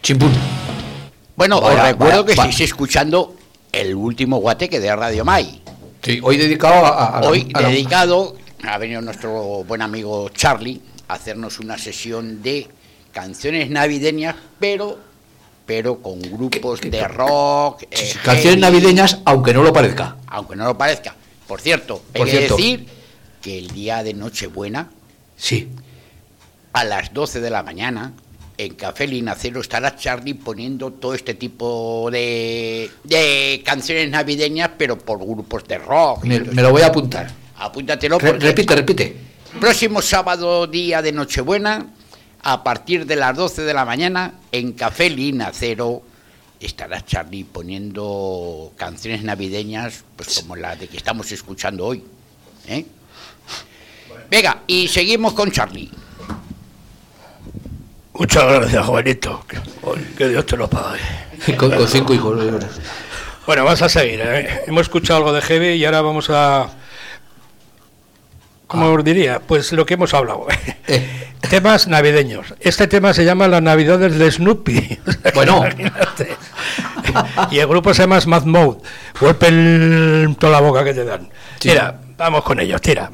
Speaker 3: Chimpún.
Speaker 2: Bueno,
Speaker 3: Vaya,
Speaker 2: os recuerdo
Speaker 3: vaya,
Speaker 2: que
Speaker 3: vaya.
Speaker 2: estáis escuchando el último guateque de Radio Mai.
Speaker 3: Sí, hoy dedicado a, a- a la-
Speaker 2: Hoy
Speaker 3: a la-
Speaker 2: dedicado, ha venido nuestro buen amigo Charlie a hacernos una sesión de canciones navideñas, pero pero con grupos
Speaker 3: ¿Qué- qué-
Speaker 2: de
Speaker 3: qué-
Speaker 2: rock,
Speaker 3: Sí, sí,
Speaker 2: eh,
Speaker 3: canciones
Speaker 2: heavy,
Speaker 3: navideñas, aunque no lo parezca.
Speaker 2: aunque no lo parezca. Por cierto, hay
Speaker 3: Por
Speaker 2: que
Speaker 3: cierto.
Speaker 2: decir que el día de Nochebuena,
Speaker 3: Sí.
Speaker 2: a las doce de la mañana, en Café Linacero estará Charlie poniendo todo este tipo de, de canciones navideñas, pero por grupos de rock.
Speaker 3: Me, me lo voy a apuntar.
Speaker 2: Apúntatelo
Speaker 3: Re-
Speaker 2: porque
Speaker 3: repite, repite.
Speaker 2: próximo sábado, día de Nochebuena, a partir de las doce de la mañana, en Café Linacero estará Charlie poniendo canciones navideñas, pues como la de que estamos escuchando hoy. ¿eh? Venga, y seguimos con Charlie.
Speaker 5: Muchas gracias, Juanito. Que, que Dios te lo pague.
Speaker 3: Con, con cinco hijos.
Speaker 5: Bueno, vamos a seguir. ¿eh? Hemos escuchado algo de heavy y ahora vamos a... ¿Cómo os diría? Pues lo que hemos hablado.
Speaker 3: Eh.
Speaker 5: Temas navideños. Este tema se llama Las Navidades de Snoopy.
Speaker 3: Bueno.
Speaker 5: Imagínate. Y el grupo se llama Smart Mode. Golpe el... toda la boca que te dan.
Speaker 3: Sí.
Speaker 5: Tira, vamos con ellos, tira.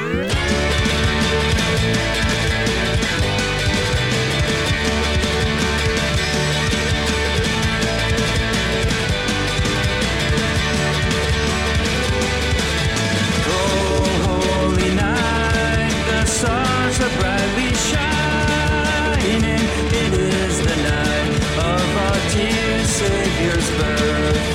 Speaker 7: Holy night, the stars are brightly shining. It is the night of our dear Savior's birth.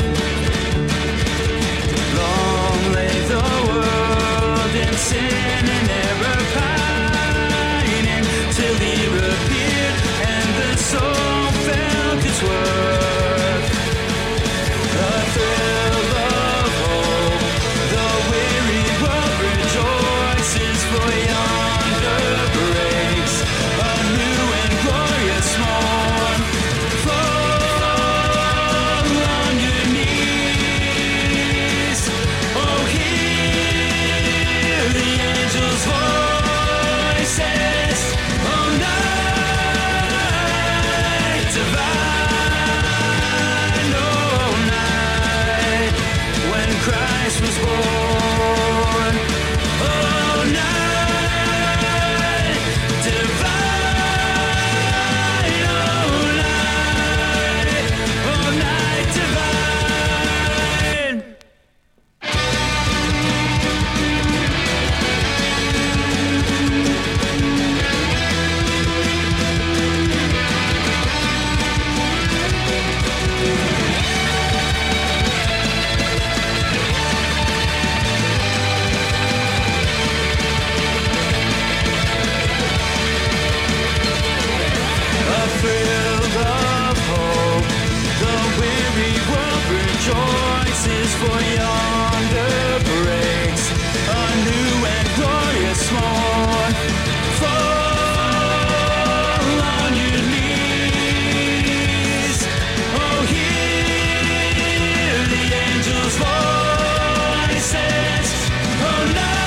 Speaker 7: Long lay the world in sin and error pining, till He appeared and the soul felt its worth. A thrill of hope, the weary world rejoices, for yonder breaks a new and glorious morn. Fall on your knees, oh hear the angels' voices, oh night divine, oh night when Christ was born, oh night divine, oh night, oh night divine. A thrill of hope, the weary world rejoices, for yonder breaks a new and glorious morn. Fall on your knees, oh hear the angels' voices, oh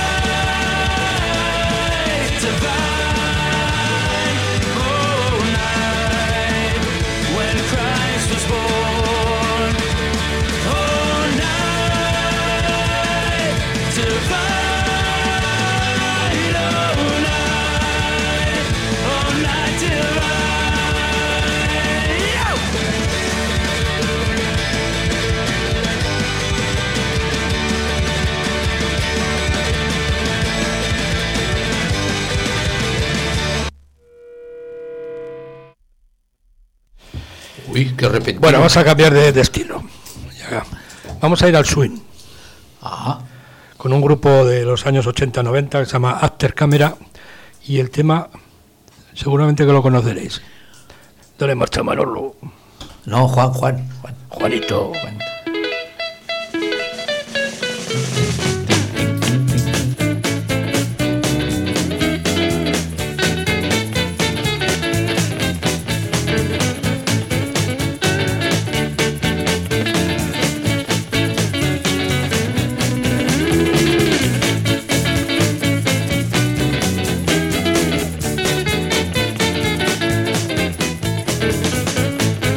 Speaker 7: night divine, oh night when Christ was born, oh night divine, oh night, oh night divine. Yow!
Speaker 3: Uy, qué repentino.
Speaker 5: Bueno, vamos a cambiar de, de estilo. Ya. Vamos a ir al swing,
Speaker 3: Ah,
Speaker 5: con un grupo de los años ochenta noventa que se llama After Camera, y el tema seguramente que lo conoceréis. Dale marcha, Manolo.
Speaker 3: no, Juan, Juan, Juan.
Speaker 5: Juanito.
Speaker 7: Thank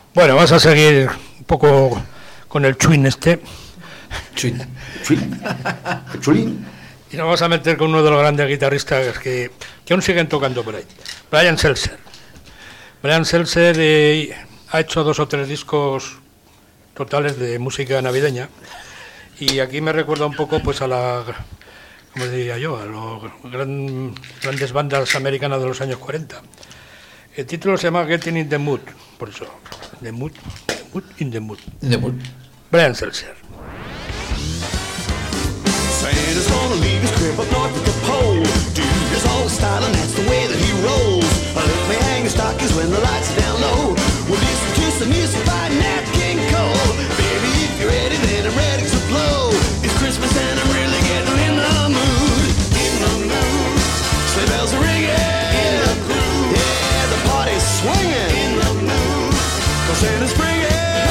Speaker 5: Bueno, vamos a seguir un poco con el chuin este.
Speaker 3: Chuin.
Speaker 4: Chuin. Chuin.
Speaker 5: Y nos vamos a meter con uno de los grandes guitarristas que, que aún siguen tocando por ahí. Brian Setzer. Brian Setzer eh, ha hecho dos o tres discos totales de música navideña. Y aquí me recuerda un poco pues a la, ¿cómo diría yo? A las gran, grandes bandas americanas de los años cuarenta. El título se llama Getting in the Mood, por eso. The Mood, the mood in the Mood.
Speaker 3: In the Mood.
Speaker 5: Brian Setzer.
Speaker 11: Santa's gonna leave his crib up north at the pole. Dude is all style and that's the way that he rolls. I let me hang his stockings when the lights are down low. We'll listen to some music by Nat King Cole. Baby, if you're ready, then I'm ready to blow. It's Christmas and I'm really getting in the mood. In the mood. Sleigh bells are ringing. In the groove. Yeah, the party's swinging. In the mood. 'Cause Santa's bringing.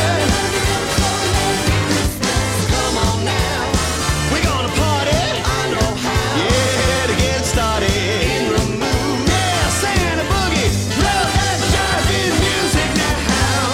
Speaker 11: Come on now. We're gonna party. I know how. Yeah, to get started. In the mood. Yeah, Santa Boogie. Love that jiving music now.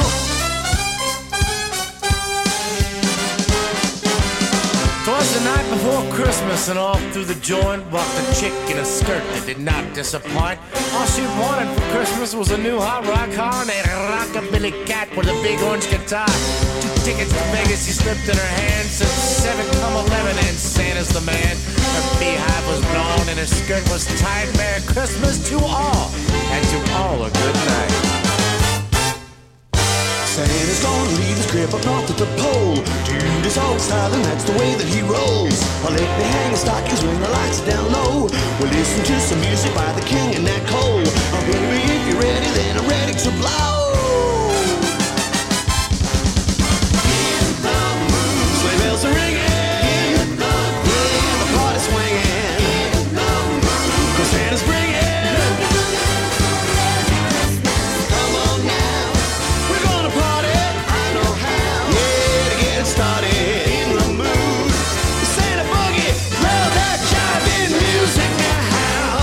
Speaker 12: Twas the night before Christmas and off through the joint walked a chick in a skirt that did not disappoint. All she wanted for Christmas was a new hot rock car and a rockabilly cat with a big orange guitar. Two tickets to Vegas she slipped in her hand, said seven come eleven and Santa's the man. Her beehive was blown and her skirt was tight. Merry Christmas to all and to all a good night.
Speaker 11: Santa's gonna leave his crib up north at the pole. Dude is all style and that's the way that he rolls. I'll let me hang his stockings when the lights are down low. We'll listen to some music by the King and Nat Cole. Oh baby, if you're ready, then I'm ready to blow. In the mood. Sleigh bells are ringing. In the mood. Yeah, the party's swinging. In the mood. 'Cause Santa's bringing. Come on now. We're gonna party. I know how. Yeah, to get it started. In the mood. Santa Boogie. Love that jiving music now.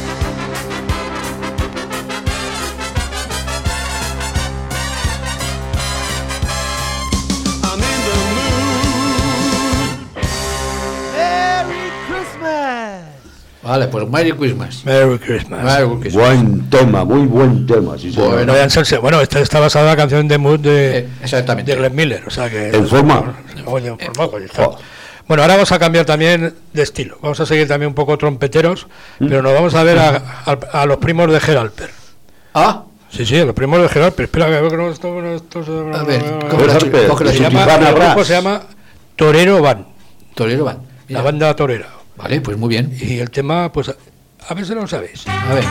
Speaker 11: I'm in the mood.
Speaker 9: Merry Christmas.
Speaker 3: Vale, pues Merry Christmas.
Speaker 5: Merry Christmas.
Speaker 3: Merry Christmas.
Speaker 4: Buen tema, muy buen tema, sí, señor.
Speaker 5: Bueno, Brian Setzer. Bueno, esta está basada en la canción de Mood de,
Speaker 3: Eh, exactamente.
Speaker 5: de Glenn Miller. O sea que.
Speaker 4: ¿En forma?
Speaker 5: Oye, en forma, pues, está. Bueno, ahora vamos a cambiar también de estilo. Vamos a seguir también un poco trompeteros, pero nos vamos a ver a, a, a los primos de Geralper.
Speaker 3: Ah,
Speaker 5: Sí, sí, a los primos de Geralper. Espera, que veo que no esto, no, esto se...
Speaker 3: a ver,
Speaker 4: Geralper,
Speaker 3: coge la, coge la
Speaker 5: se
Speaker 4: sí,
Speaker 5: llama,
Speaker 4: Chipana
Speaker 5: el grupo
Speaker 4: Brass.
Speaker 5: se llama Torero Van,
Speaker 3: Torero van.
Speaker 5: la
Speaker 3: Mira.
Speaker 5: banda torera.
Speaker 3: Vale, pues muy bien.
Speaker 5: Y el tema, pues, a, a ver si lo sabéis.
Speaker 3: A ver.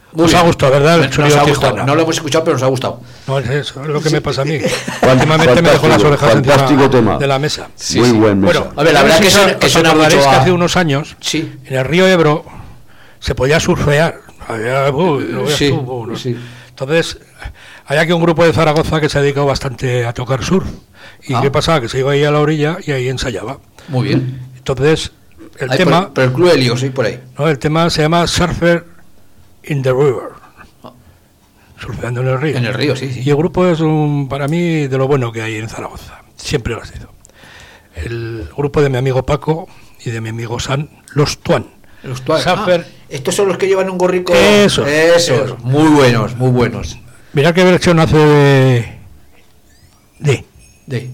Speaker 3: Muy
Speaker 5: Nos
Speaker 3: bien.
Speaker 5: ha gustado, ¿verdad? El
Speaker 3: Nos
Speaker 5: Chulío
Speaker 3: ha gustado.
Speaker 5: Tijuana.
Speaker 3: No lo hemos escuchado, pero nos ha gustado.
Speaker 5: No, es eso, es lo que me pasa a mí.
Speaker 4: Fan-
Speaker 5: Últimamente me dejo las
Speaker 4: fantástico,
Speaker 5: orejas
Speaker 4: fantástico
Speaker 5: encima
Speaker 4: tema.
Speaker 5: de la mesa.
Speaker 3: Sí,
Speaker 4: Muy
Speaker 3: sí.
Speaker 4: buen mesa.
Speaker 5: Bueno,
Speaker 3: A ver, la
Speaker 5: no
Speaker 3: verdad
Speaker 5: sé
Speaker 3: que
Speaker 5: si
Speaker 3: suena-
Speaker 5: os
Speaker 3: que suena
Speaker 5: acordaréis
Speaker 3: mucho
Speaker 5: que
Speaker 3: a-
Speaker 5: hace unos años,
Speaker 3: Sí.
Speaker 5: en el río Ebro, se podía surfear. Había, uh, lo veías
Speaker 3: Sí,
Speaker 5: tú, uh, ¿no?
Speaker 3: sí.
Speaker 5: Entonces, hay aquí un grupo de Zaragoza que se ha dedicado bastante a tocar surf. ¿Y
Speaker 3: Ah.
Speaker 5: qué pasaba? Que se iba ahí a la orilla y ahí ensayaba.
Speaker 3: Muy bien.
Speaker 5: Entonces, el
Speaker 3: Ahí
Speaker 5: tema...
Speaker 3: por, por el Club de Líos, sí, por ahí.
Speaker 5: No, el tema se llama Surfer in the River. Surfeando en el río.
Speaker 3: En el río, sí, sí.
Speaker 5: Y el grupo es un, para mí de lo bueno que hay en Zaragoza. Siempre lo ha sido. El grupo de mi amigo Paco y de mi amigo San, los Tuan.
Speaker 3: Los tuan-
Speaker 5: Surfer.
Speaker 3: ah, estos son los que llevan un gorrico.
Speaker 5: Esos,
Speaker 3: Esos.
Speaker 5: esos.
Speaker 3: Muy buenos, muy buenos.
Speaker 5: Mirad qué versión hace de... de...
Speaker 3: De.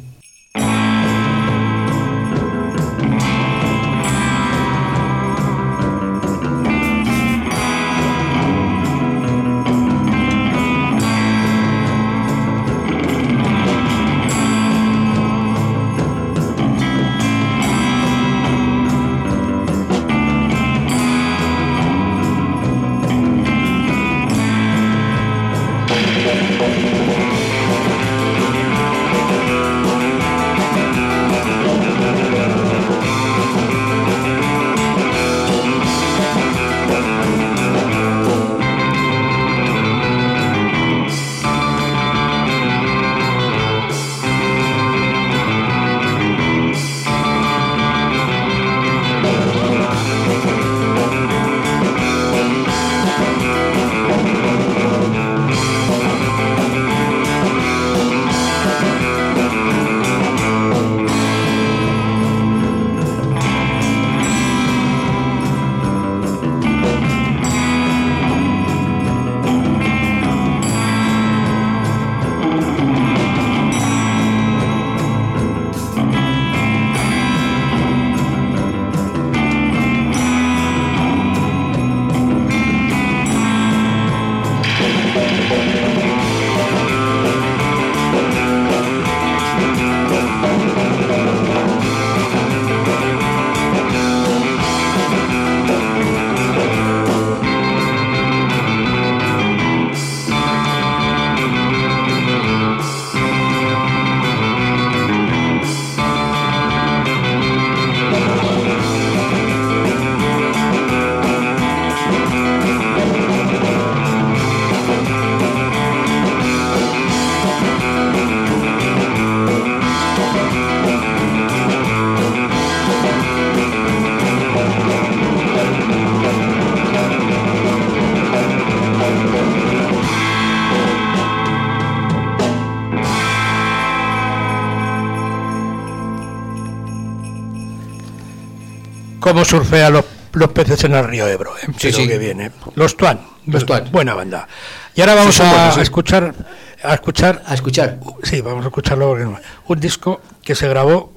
Speaker 5: Cómo surfean los, los peces en el río Ebro, ¿eh?
Speaker 3: Sí,
Speaker 5: Pero
Speaker 3: sí.
Speaker 5: que viene. Los Tuan.
Speaker 3: Los Tuan.
Speaker 5: Buena banda. Y ahora vamos
Speaker 3: Sí, son
Speaker 5: a,
Speaker 3: buenos, sí.
Speaker 5: a escuchar... A escuchar...
Speaker 3: A escuchar.
Speaker 5: Sí, vamos a escucharlo. porque no- Un disco que se grabó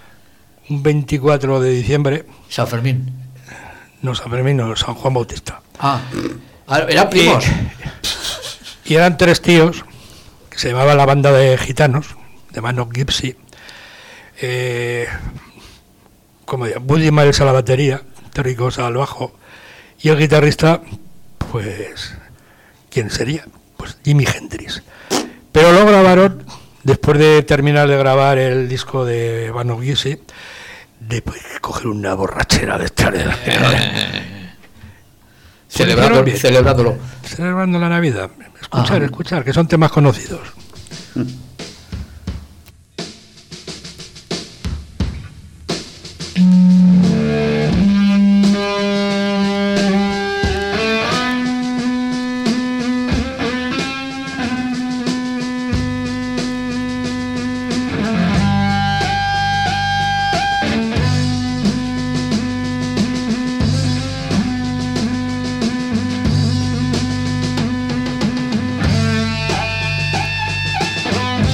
Speaker 5: un veinticuatro de diciembre.
Speaker 3: San Fermín.
Speaker 5: No, San Fermín, no, San Juan Bautista.
Speaker 3: Ah, ah, eran primos.
Speaker 5: Y, y eran tres tíos, que se llamaba la banda de gitanos, de Mano Gypsy. Eh, como digo, Buddy Miles a la batería, Terry Cosa al bajo, y el guitarrista, pues, ¿quién sería? Pues Jimi Hendrix. Pero lo grabaron, después de terminar de grabar el disco de Mano Gypsy, después de coger una borrachera de estar de la
Speaker 3: Celebrando,
Speaker 5: bien.
Speaker 3: celebrándolo.
Speaker 5: Celebrando la Navidad. Escuchar,
Speaker 3: Ah.
Speaker 5: escuchar, que son temas conocidos.
Speaker 6: Thank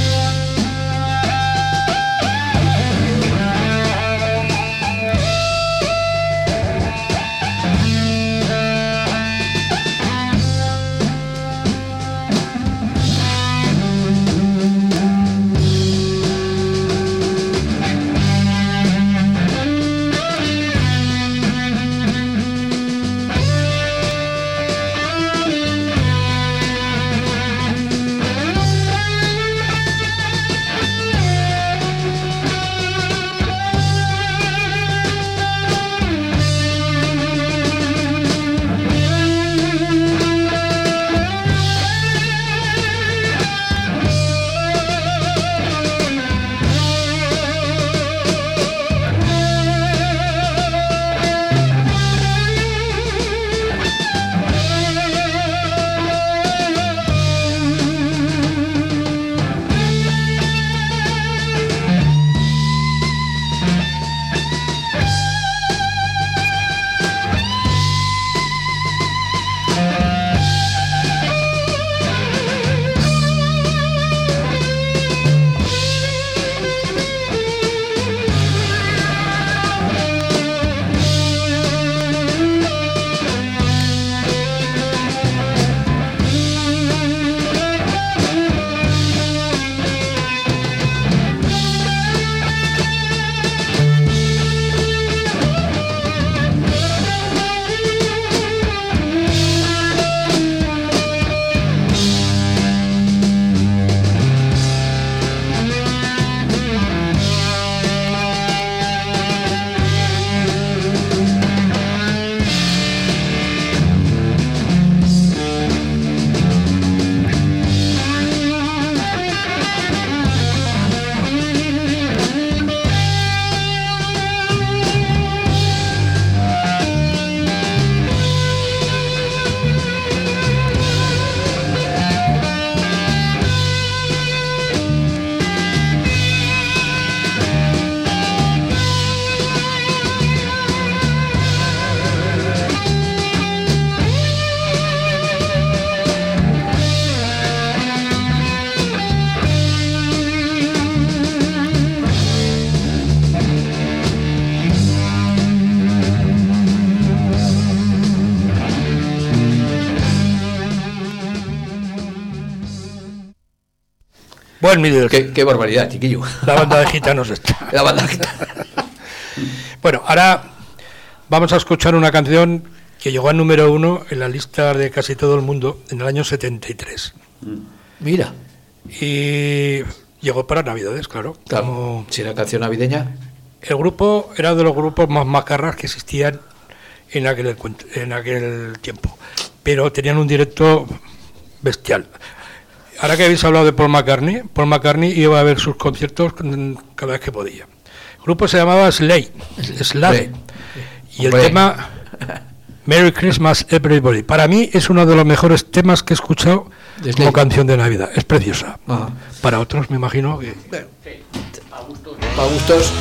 Speaker 5: Buen Midwest.
Speaker 3: Qué, qué barbaridad, chiquillo.
Speaker 5: La banda de gitanos está.
Speaker 3: La banda de gitanos.
Speaker 5: Bueno, ahora vamos a escuchar una canción que llegó al número uno en la lista de casi todo el mundo en el año setenta y tres.
Speaker 3: Mira.
Speaker 5: Y llegó para Navidades, claro.
Speaker 3: Claro.
Speaker 5: Como
Speaker 3: Si era canción navideña.
Speaker 5: el grupo era de los grupos más macarras que existían en aquel, en aquel tiempo, pero tenían un directo bestial. Ahora que habéis hablado de Paul McCartney, Paul McCartney iba a ver sus conciertos cada vez que podía. El grupo se llamaba Slade, Slade, y el
Speaker 3: Hombre.
Speaker 5: tema Merry Christmas Everybody. Para mí es uno de los mejores temas que he escuchado
Speaker 3: De
Speaker 5: como
Speaker 3: Slade.
Speaker 5: canción de Navidad. Es preciosa.
Speaker 3: Ajá.
Speaker 5: Para otros me imagino que...
Speaker 3: Para gustos.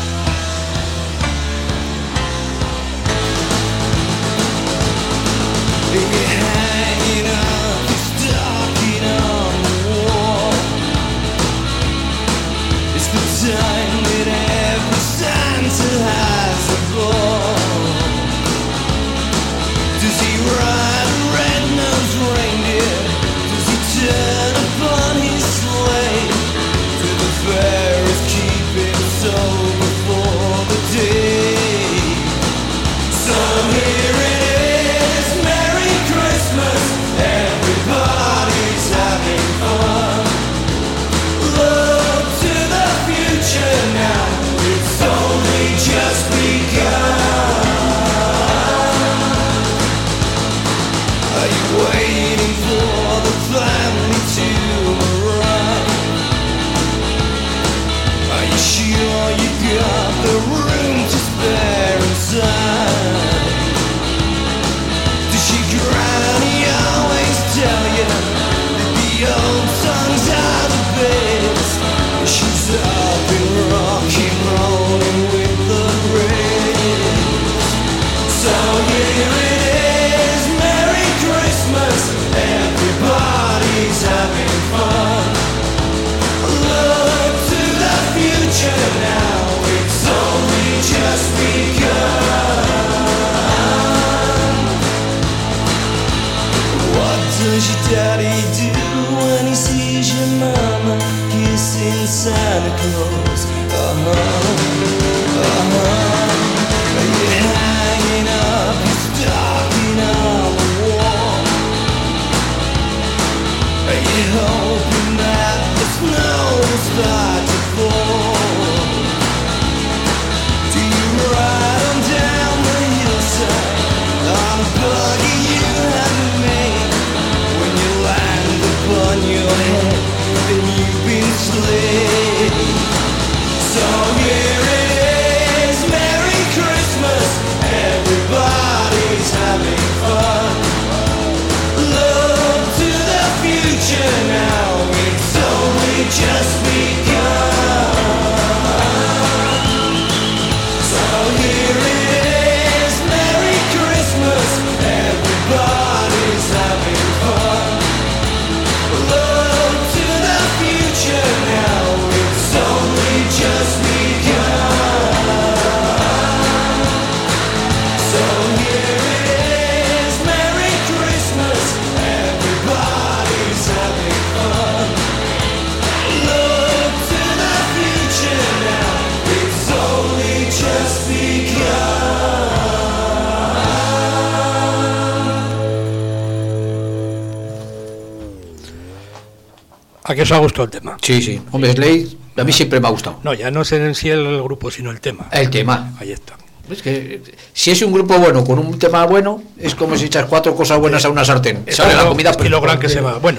Speaker 5: ¿A qué os ha gustado el tema?
Speaker 3: Sí, sí. Hombre, Slade a mí siempre me ha gustado.
Speaker 5: No, ya no es en sí el grupo, sino el tema.
Speaker 3: El tema.
Speaker 5: Ahí está.
Speaker 3: Es que si es un grupo bueno con un tema bueno, es como si echas cuatro cosas buenas a una sartén. Sale la comida,
Speaker 5: y lo gran que se va. Bueno,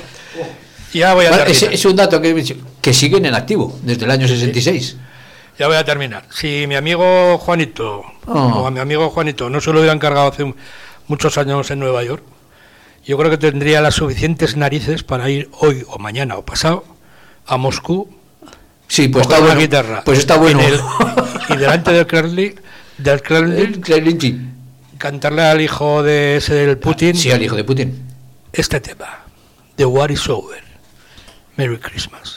Speaker 5: ya voy a
Speaker 3: Vale,
Speaker 5: terminar.
Speaker 3: es, es un dato que, que siguen en activo desde el año sesenta y seis.
Speaker 5: Ya voy a terminar. Si mi amigo Juanito,
Speaker 3: Oh.
Speaker 5: o a mi amigo Juanito, no se lo hubieran cargado hace un- muchos años en Nueva York, yo creo que tendría las suficientes narices para ir hoy o mañana o pasado a Moscú.
Speaker 3: Sí, pues
Speaker 5: coger
Speaker 3: está
Speaker 5: una
Speaker 3: bueno.
Speaker 5: guitarra.
Speaker 3: Pues está bueno.
Speaker 5: en el- y delante del Kremlin, del Kremlin, cantarle al hijo de ese del Putin.
Speaker 3: Sí, al hijo de Putin.
Speaker 5: Este tema, The War is Over. Merry Christmas.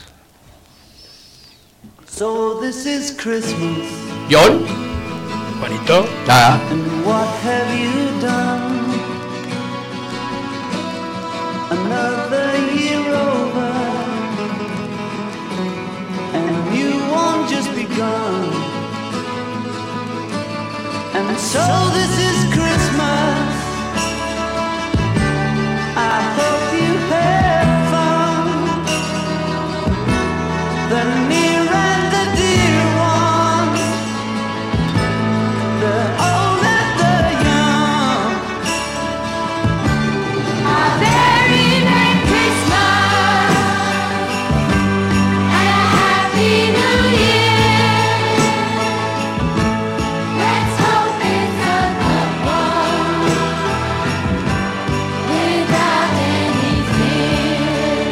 Speaker 7: So this is Christmas.
Speaker 3: John.
Speaker 5: Juanito.
Speaker 3: Ah.
Speaker 7: And what have you done? Another year over. So this is Christmas. I hope you had fun. The near and the dear ones, the old and the young.
Speaker 6: A very Merry Christmas and a Happy New Year. Let's hope it's a good one without any fear.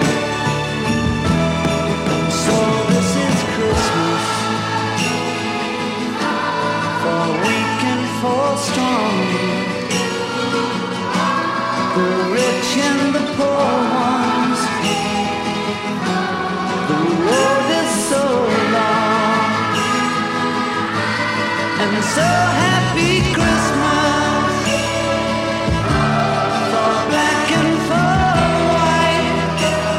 Speaker 7: So this is Christmas, for weak and for strong, the rich and the poor ones. The road is so long, and so happy Christmas for black and for white,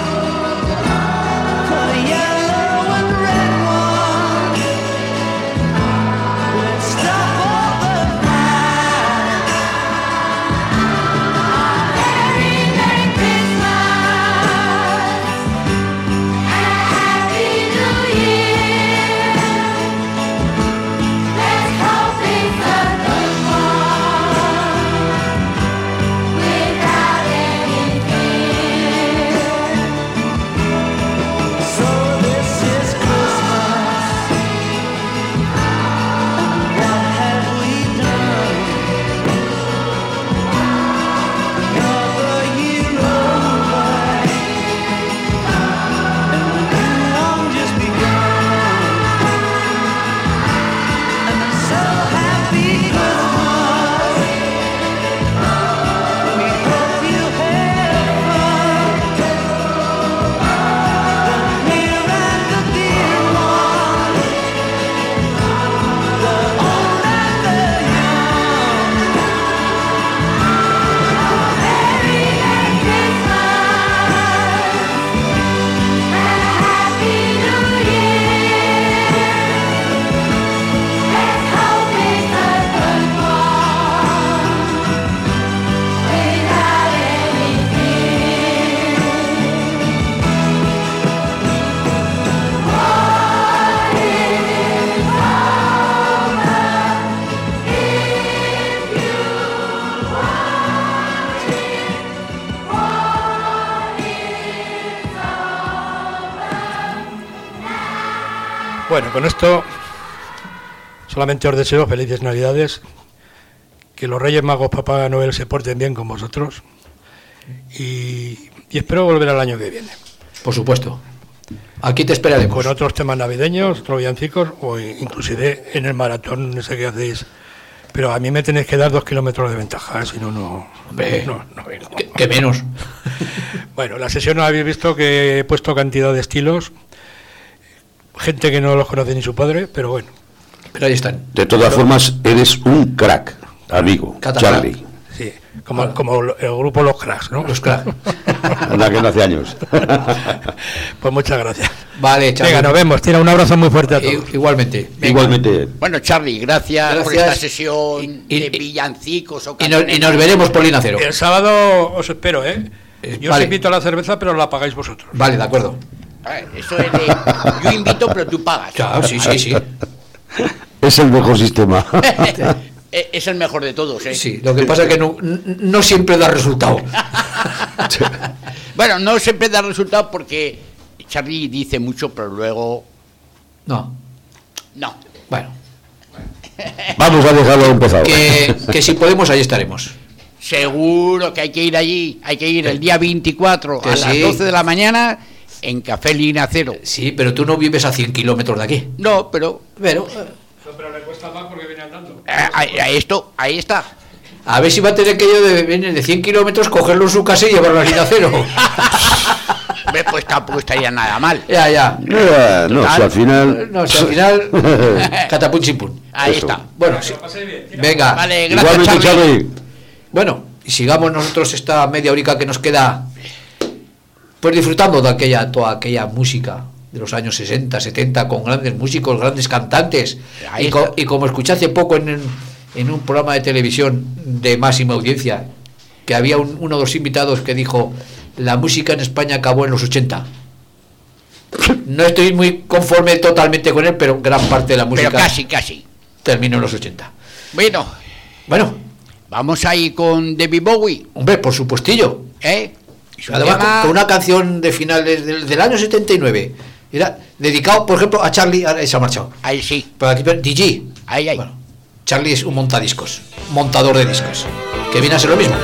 Speaker 7: for yellow and red ones. Let's stop all the fight.
Speaker 6: Very Merry Christmas and a Happy New Year. Let's hope it's a good one without any fear.
Speaker 7: So this is Christmas, and what have we done? Another year over, and a new one just begun. And I'm so happy Christmas. We hope you had fun. The near and the dear ones, the old and the young.
Speaker 6: Very Merry Christmas and a Happy New Year. Let's hope it's a good one without any fear. What is over if you want it? What is over?
Speaker 5: Bueno, con esto solamente os deseo felices Navidades, que los Reyes Magos, Papá Noel, se porten bien con vosotros y, y espero volver al año que viene.
Speaker 3: Por supuesto. Aquí te esperaremos.
Speaker 5: Con otros temas navideños, otros villancicos o inclusive en el maratón ese que hacéis. Pero a mí me tenéis que dar dos kilómetros de ventaja, ¿eh? Si no, no,
Speaker 3: Hombre,
Speaker 5: no, no vengo.
Speaker 3: que, que menos.
Speaker 5: Bueno, la sesión habéis visto que he puesto cantidad de estilos, gente que no los conoce ni su padre, pero bueno.
Speaker 3: Pero ahí están.
Speaker 4: De todas formas, eres un crack, amigo,
Speaker 3: Catalán.
Speaker 4: Charlie.
Speaker 5: Sí, como, como el grupo Los Cracks, ¿no?
Speaker 3: Los Cracks.
Speaker 4: Anda, que no hace años.
Speaker 5: Pues muchas gracias.
Speaker 3: Vale, Charlie.
Speaker 5: Venga, nos vemos. Tira un abrazo muy fuerte a todos.
Speaker 3: Igualmente.
Speaker 4: Venga. Igualmente.
Speaker 2: Bueno, Charlie, gracias,
Speaker 3: Gracias.
Speaker 2: por esta sesión
Speaker 3: Y- y-
Speaker 2: de villancicos o
Speaker 3: Y nos, y nos veremos Polina Cero.
Speaker 5: El sábado os espero, ¿eh?
Speaker 3: Eh,
Speaker 5: Yo
Speaker 3: vale.
Speaker 5: os invito a la cerveza, pero la pagáis vosotros.
Speaker 3: Vale, de acuerdo.
Speaker 2: Eso es de, yo invito, pero tú pagas.
Speaker 3: Claro, sí, sí, sí.
Speaker 4: Es el mejor sistema.
Speaker 2: Es el mejor de todos, ¿eh?
Speaker 3: Sí, lo que pasa es que no, no siempre da resultado.
Speaker 2: Bueno, no siempre da resultado porque Charlie dice mucho, pero luego
Speaker 3: No.
Speaker 2: no.
Speaker 3: Bueno.
Speaker 4: Vamos a dejarlo empezado.
Speaker 3: Que, que si podemos, ahí estaremos.
Speaker 2: Seguro que hay que ir allí, hay que ir el día veinticuatro
Speaker 3: Que
Speaker 2: a las
Speaker 3: sí.
Speaker 2: doce de la mañana en Café Línea Cero.
Speaker 3: Sí, pero tú no vives a cien kilómetros de aquí.
Speaker 2: No, pero
Speaker 3: Pero,
Speaker 5: Pero le cuesta más porque viene andando.
Speaker 2: eh, ahí, ahí esto, ahí está.
Speaker 3: a ver si va a tener que yo de, venir de cien kilómetros, cogerlo en su casa y llevarlo a Línea Cero.
Speaker 2: Ve, pues tampoco estaría nada mal.
Speaker 3: Ya, ya.
Speaker 4: Eh, no, si al final.
Speaker 3: No, si al final, catapum chimpum.
Speaker 2: Ahí
Speaker 4: Eso.
Speaker 2: está.
Speaker 3: Bueno, sí. Venga.
Speaker 2: Vale, gracias,
Speaker 4: Igualmente,
Speaker 2: Charlie.
Speaker 4: Charlie.
Speaker 3: Bueno, y sigamos nosotros esta media horica que nos queda, pues disfrutando de aquella, toda aquella música de los años sesenta, setenta, con grandes músicos, grandes cantantes.
Speaker 2: Ahí
Speaker 3: Y, co-
Speaker 2: está.
Speaker 3: y como escuché hace poco en, en un programa de televisión de máxima audiencia, que había un, uno de los invitados que dijo: la música en España acabó en los ochenta. No estoy muy conforme totalmente con él, pero gran parte de la música
Speaker 2: pero casi, casi
Speaker 3: terminó en los ochenta.
Speaker 2: Bueno,
Speaker 3: bueno,
Speaker 2: vamos ahí con David Bowie.
Speaker 3: Hombre, por supuestillo,
Speaker 2: ¿eh?
Speaker 3: Además, tema... con una canción de finales del, del año setenta y nueve. Era dedicado, por ejemplo, a Charlie. Ahí se ha marchado.
Speaker 2: Ahí sí.
Speaker 3: Pero aquí, D J.
Speaker 2: Ahí, ahí.
Speaker 3: Bueno, Charlie es un montadiscos, montador de discos, que viene a ser lo mismo.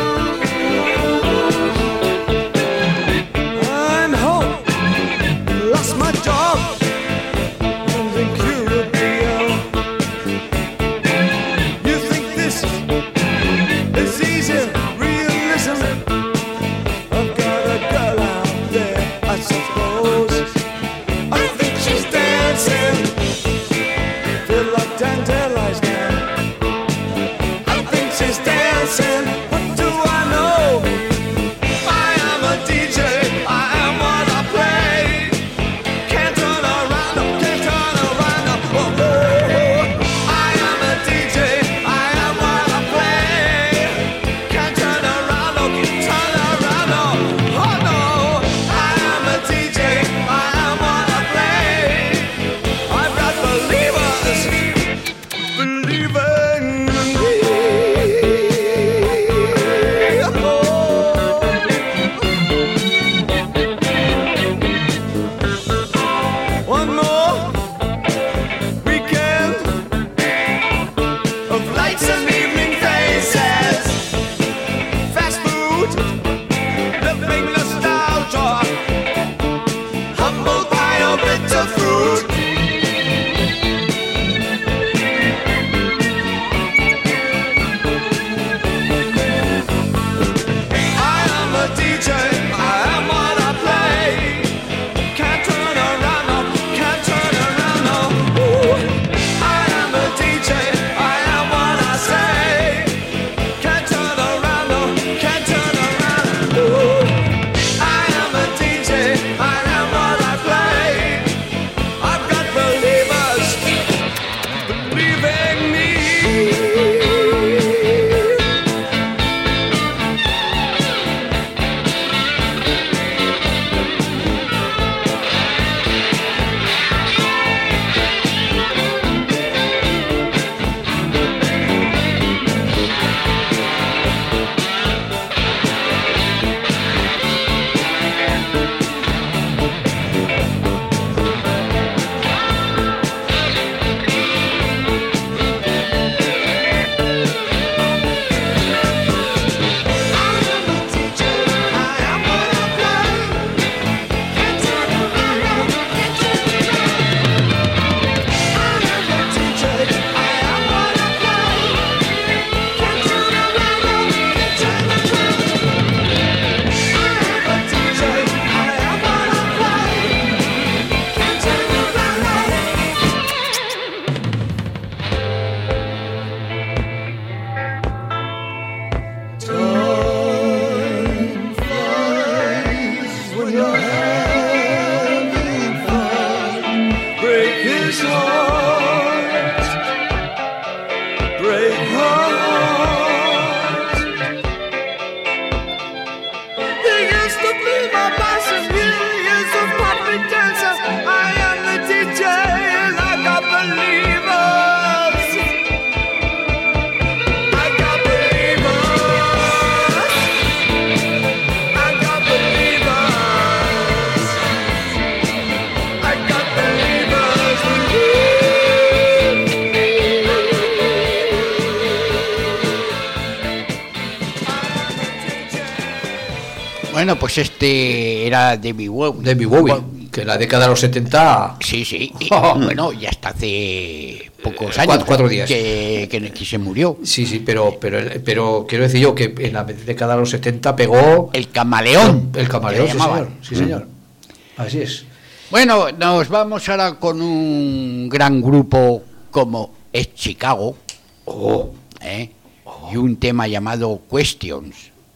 Speaker 2: Bueno, pues este era David Bowie.
Speaker 3: David Bowie, que en la década de los setenta...
Speaker 2: Sí, sí. Y, bueno, ya hasta hace pocos años.
Speaker 3: Cuatro, cuatro días.
Speaker 2: Que, que, que se murió.
Speaker 3: Sí, sí, pero, pero, pero quiero decir yo que en la década de los setenta pegó...
Speaker 2: El camaleón.
Speaker 3: El camaleón, sí señor. Sí, señor. Mm. Así es.
Speaker 2: Bueno, nos vamos ahora con un gran grupo como es Chicago.
Speaker 3: Oh.
Speaker 2: ¿eh? Oh. Y un tema llamado Questions.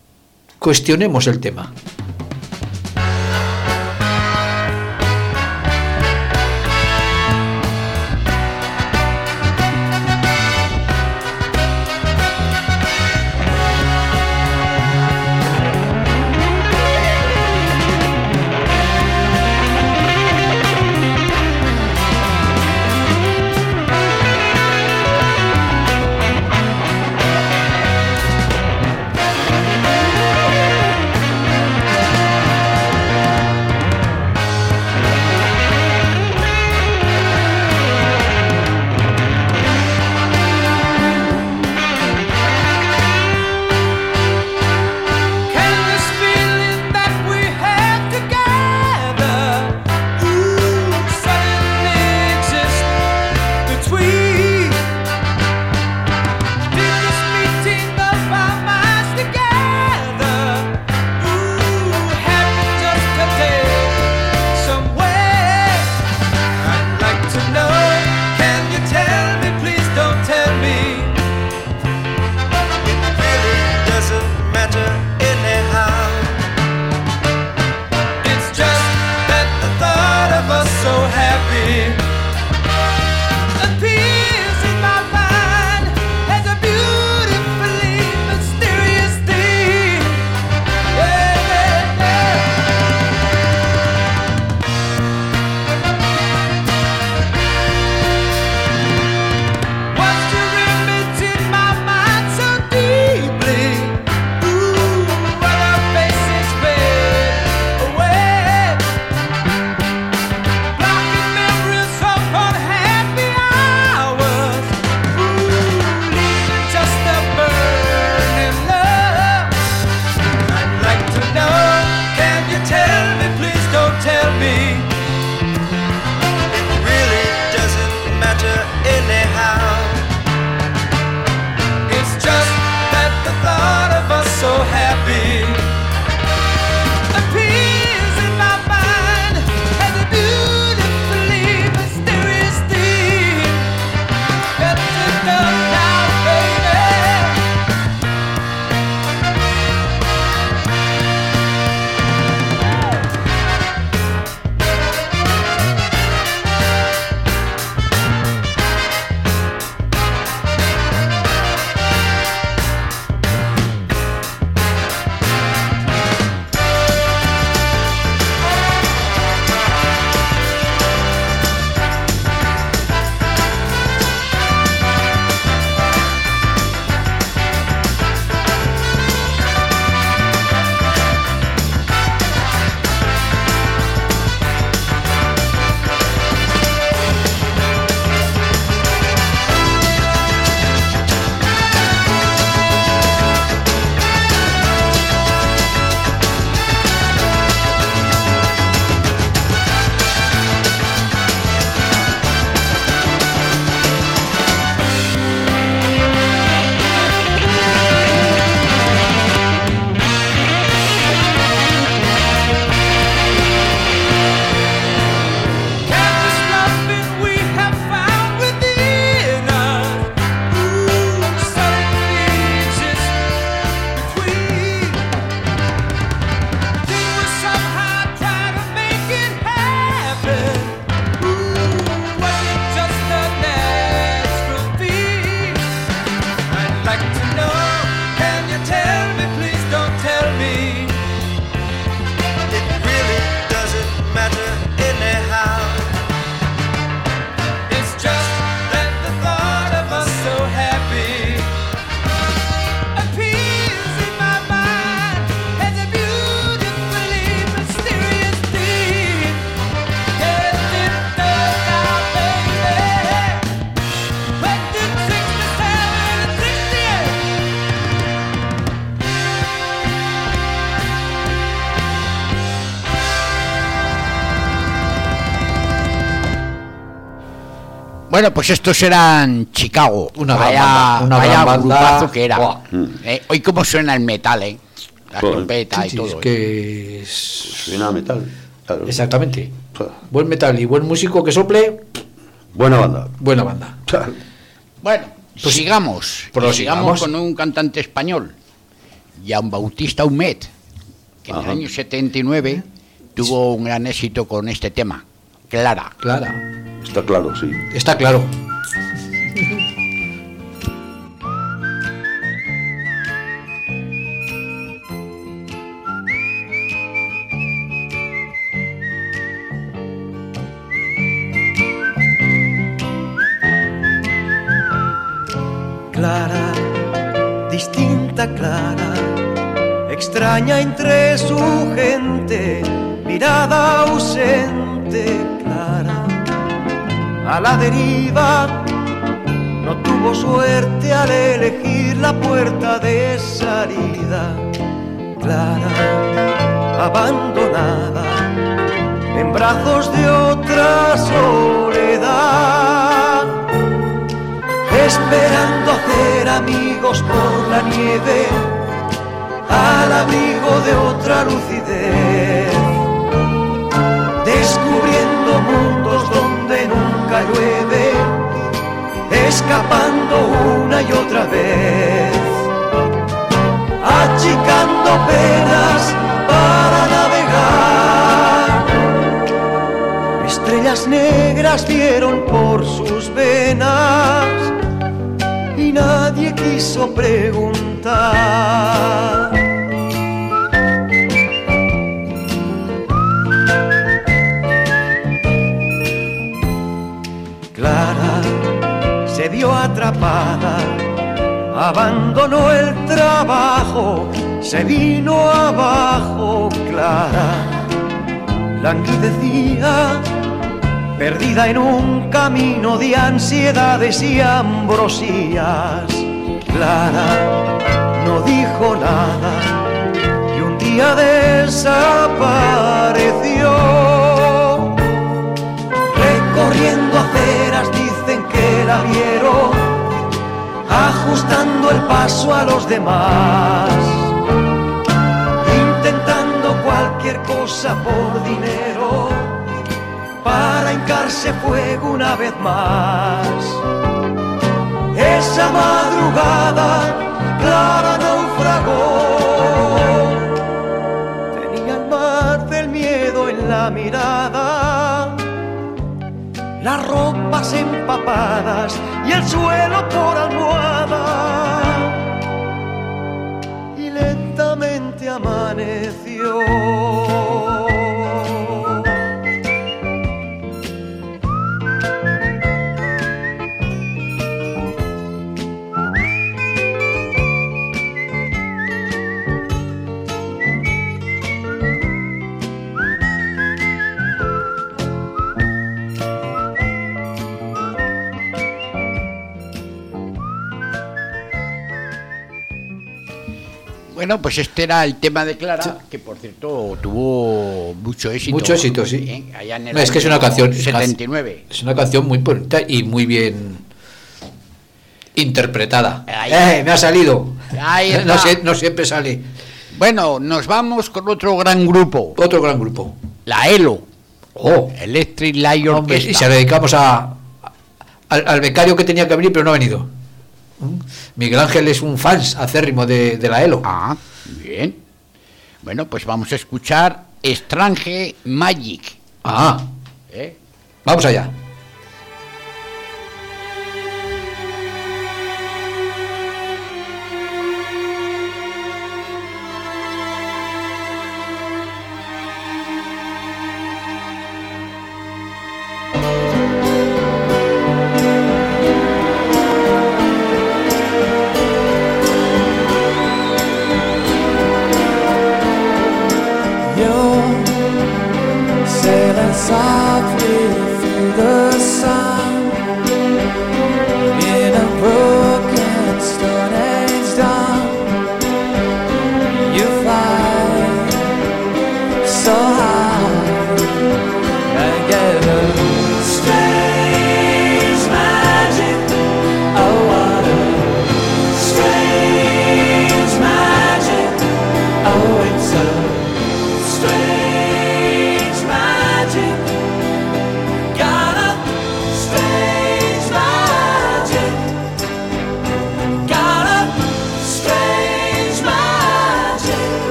Speaker 3: Cuestionemos el tema.
Speaker 2: Bueno, pues estos eran Chicago.
Speaker 3: Una
Speaker 2: vaya,
Speaker 3: gran banda, una
Speaker 2: vaya
Speaker 3: gran banda.
Speaker 2: grupazo que era.
Speaker 3: Buah.
Speaker 2: Eh, hoy cómo suena el metal, ¿eh? Las
Speaker 4: Pues,
Speaker 2: trompetas
Speaker 3: Sí,
Speaker 2: y
Speaker 3: sí,
Speaker 2: todo.
Speaker 3: es
Speaker 2: ¿eh?
Speaker 3: que es...
Speaker 4: Suena a metal. Claro.
Speaker 3: Exactamente.
Speaker 4: Claro.
Speaker 3: Buen metal y buen músico que sople,
Speaker 4: Buena banda.
Speaker 3: buena banda.
Speaker 2: Bueno,
Speaker 3: Pues
Speaker 2: sigamos.
Speaker 3: prosigamos.
Speaker 2: Sigamos con un cantante español, Jean Bautista Humet, que en el
Speaker 4: Ajá.
Speaker 2: año setenta y nueve tuvo un gran éxito con este tema, Clara.
Speaker 3: Clara.
Speaker 4: Está claro, sí.
Speaker 3: Está claro.
Speaker 7: Clara, distinta Clara, extraña entre su gente, mirada ausente Clara, a la deriva, no tuvo suerte al elegir la puerta de salida. Clara, abandonada, en brazos de otra soledad, esperando hacer amigos por la nieve, al abrigo de otra lucidez, descubriendo mundos donde nunca llueve, escapando una y otra vez, achicando penas para navegar. Estrellas negras vieron por sus venas y nadie quiso preguntar. Clara se vio atrapada, abandonó el trabajo, se vino abajo. Clara languidecía, perdida en un camino de ansiedades y ambrosías. Clara no dijo nada y un día desapareció. Recorriendo aceras dicen que la vieron, ajustando el paso a los demás, intentando cualquier cosa por dinero, para hincarse fuego una vez más. Esa madrugada Clara naufragó, tenía el mar del miedo en la mirada, las ropas empapadas y el suelo por almohada, y lentamente amaneció.
Speaker 2: Bueno, pues este era el tema de Clara, que por cierto tuvo mucho éxito.
Speaker 3: Mucho éxito, sí.
Speaker 2: ¿eh? Allá en el
Speaker 3: No, es que es una
Speaker 2: año
Speaker 3: canción
Speaker 2: setenta y nueve.
Speaker 3: Es una canción muy bonita y muy bien interpretada.
Speaker 2: Ahí.
Speaker 3: Eh, me ha salido.
Speaker 2: Ahí
Speaker 3: No,
Speaker 2: está.
Speaker 3: sé- no siempre sale.
Speaker 2: Bueno, nos vamos con otro gran grupo,
Speaker 3: Otro gran grupo.
Speaker 2: la ELO,
Speaker 3: Oh,
Speaker 2: Electric Light
Speaker 3: hombre, y
Speaker 2: Orchestra.
Speaker 3: se la dedicamos a, al, al becario que tenía que venir, pero no ha venido. ¿Mm? Miguel Ángel es un fans acérrimo de, de la ELO.
Speaker 2: Ah, bien. Bueno, pues vamos a escuchar Strange Magic.
Speaker 3: Ah,
Speaker 2: ¿eh?
Speaker 3: vamos allá.
Speaker 13: You're sailing softly through the sun in a broken stone age dawn. You fly so high and get a strange man.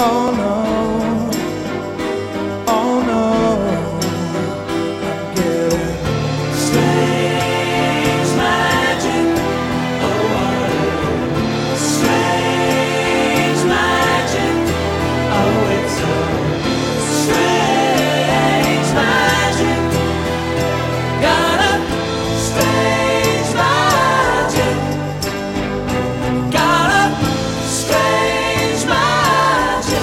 Speaker 13: Oh no, oh no, I'm getting strange magic. Oh, what strange magic. Oh, it's a strange magic. Got a strange magic. Got a strange magic.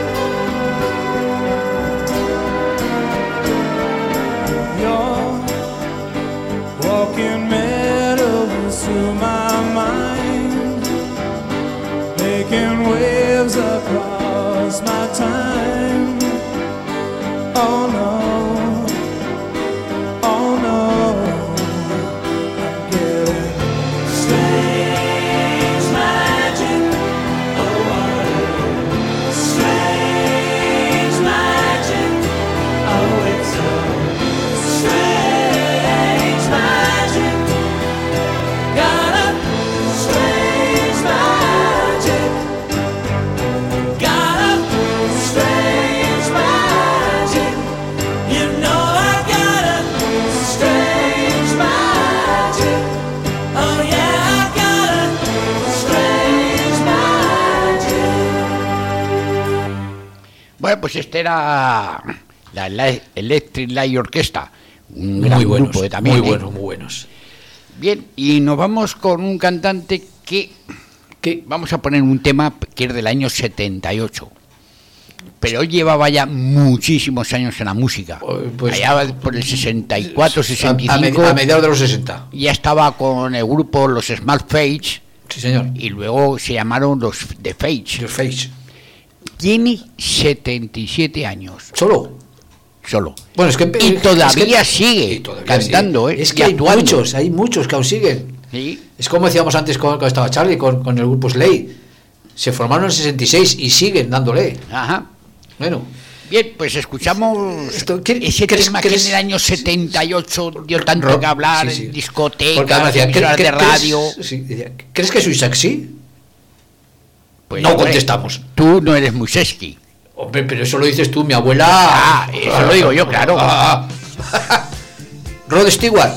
Speaker 13: You're walking meadows through my mind, making waves across my time. Oh no, oh no, I'm getting strange magic. Oh, what strange magic. Oh, it's a strange magic. Got a strange magic. Got a strange magic. You know I got a strange magic. Oh yeah, I got a strange magic.
Speaker 2: Bueno, pues este era la, la Electric Light Orchestra, un
Speaker 3: Muy
Speaker 2: gran
Speaker 3: buenos,
Speaker 2: grupo de también.
Speaker 3: muy
Speaker 2: ¿eh?
Speaker 3: buenos, muy buenos.
Speaker 2: Bien, y nos vamos con un cantante que, que vamos a poner un tema que es del año setenta y ocho. Pero él llevaba ya muchísimos años en la música.
Speaker 3: Pues,
Speaker 2: Allá por el sesenta y cuatro, sesenta y
Speaker 3: a, a
Speaker 2: cinco.
Speaker 3: med- a mediados de los sesenta.
Speaker 2: Ya estaba con el grupo Los Smart Fates.
Speaker 3: Sí, señor.
Speaker 2: Y luego se llamaron los The Fates.
Speaker 3: Los Fates.
Speaker 2: Tiene setenta y siete años.
Speaker 3: ¿Solo?
Speaker 2: Solo.
Speaker 3: Bueno, es que
Speaker 2: Y
Speaker 3: es
Speaker 2: todavía
Speaker 3: que-
Speaker 2: sigue
Speaker 3: y todavía
Speaker 2: cantando,
Speaker 3: sigue.
Speaker 2: ¿eh?
Speaker 3: Es
Speaker 2: y
Speaker 3: que hay
Speaker 2: actuando.
Speaker 3: muchos, hay muchos que aún siguen.
Speaker 2: Sí.
Speaker 3: Es como decíamos antes con- cuando estaba Charlie, con, con el grupo Slade. Se formaron en el sesenta y seis y siguen dándole.
Speaker 2: Ajá.
Speaker 3: Bueno.
Speaker 2: Bien, pues escuchamos
Speaker 3: Esto, ¿qué-
Speaker 2: ese
Speaker 3: crees-
Speaker 2: tema que
Speaker 3: crees-
Speaker 2: en el año setenta y ocho dio tanto
Speaker 3: Ro-
Speaker 2: que hablar,
Speaker 3: sí, sí.
Speaker 2: en discotecas,
Speaker 3: Porque además decía,
Speaker 2: emisoras
Speaker 3: ¿cre-
Speaker 2: de
Speaker 3: cre-
Speaker 2: radio.
Speaker 3: ¿crees, sí, decía, ¿crees que soy sexy?
Speaker 2: Pues,
Speaker 3: no
Speaker 2: hombre,
Speaker 3: contestamos.
Speaker 2: Tú no eres muy sexy.
Speaker 3: Hombre, pero eso lo dices tú, mi abuela.
Speaker 2: Ah, eso lo digo yo, claro.
Speaker 3: Ah. Rod Stewart.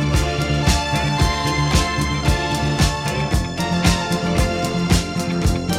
Speaker 13: Got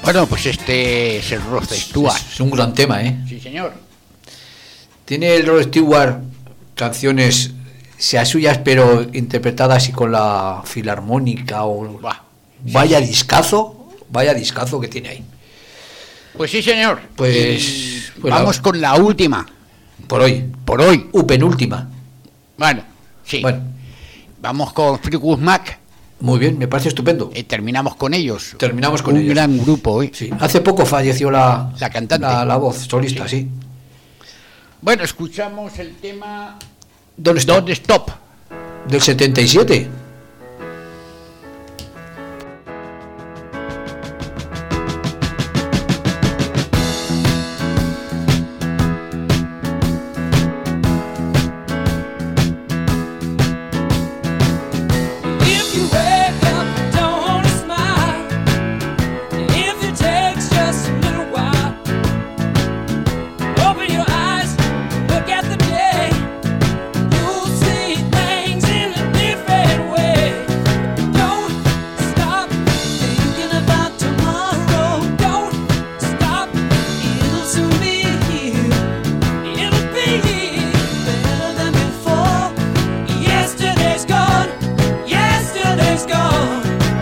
Speaker 2: Bueno, pues este es el Rod Stewart.
Speaker 3: Es un gran tema, ¿eh?
Speaker 2: Sí, señor.
Speaker 3: Tiene el Rod Stewart canciones, sea suyas, pero interpretadas y con la filarmónica o...
Speaker 2: Buah.
Speaker 3: Vaya discazo, vaya discazo que tiene ahí.
Speaker 2: Pues sí, señor.
Speaker 3: Pues,
Speaker 2: Y
Speaker 3: pues
Speaker 2: vamos
Speaker 3: la-
Speaker 2: con la última.
Speaker 3: Por hoy.
Speaker 2: Por hoy.
Speaker 3: U penúltima.
Speaker 2: Bueno, sí.
Speaker 3: Bueno.
Speaker 2: Vamos con Fleetwood Mac.
Speaker 3: Muy bien, me parece estupendo.
Speaker 2: Y terminamos con ellos.
Speaker 3: Terminamos con
Speaker 2: Un
Speaker 3: ellos.
Speaker 2: gran grupo, ¿eh?
Speaker 3: Sí. Hace poco falleció la,
Speaker 2: La cantante.
Speaker 3: la, la voz solista, sí.
Speaker 2: Bueno, escuchamos el tema
Speaker 3: ¿Dónde está?
Speaker 2: Don't Stop.
Speaker 3: Del setenta y siete.
Speaker 13: If you wake up, don't smile. If it takes just a little while, open your eyes, look at the day. You'll see things in a different way. Don't stop thinking about tomorrow. Don't stop, it'll soon be here. It'll be better than before. Yesterday's gone. Yesterday's gone.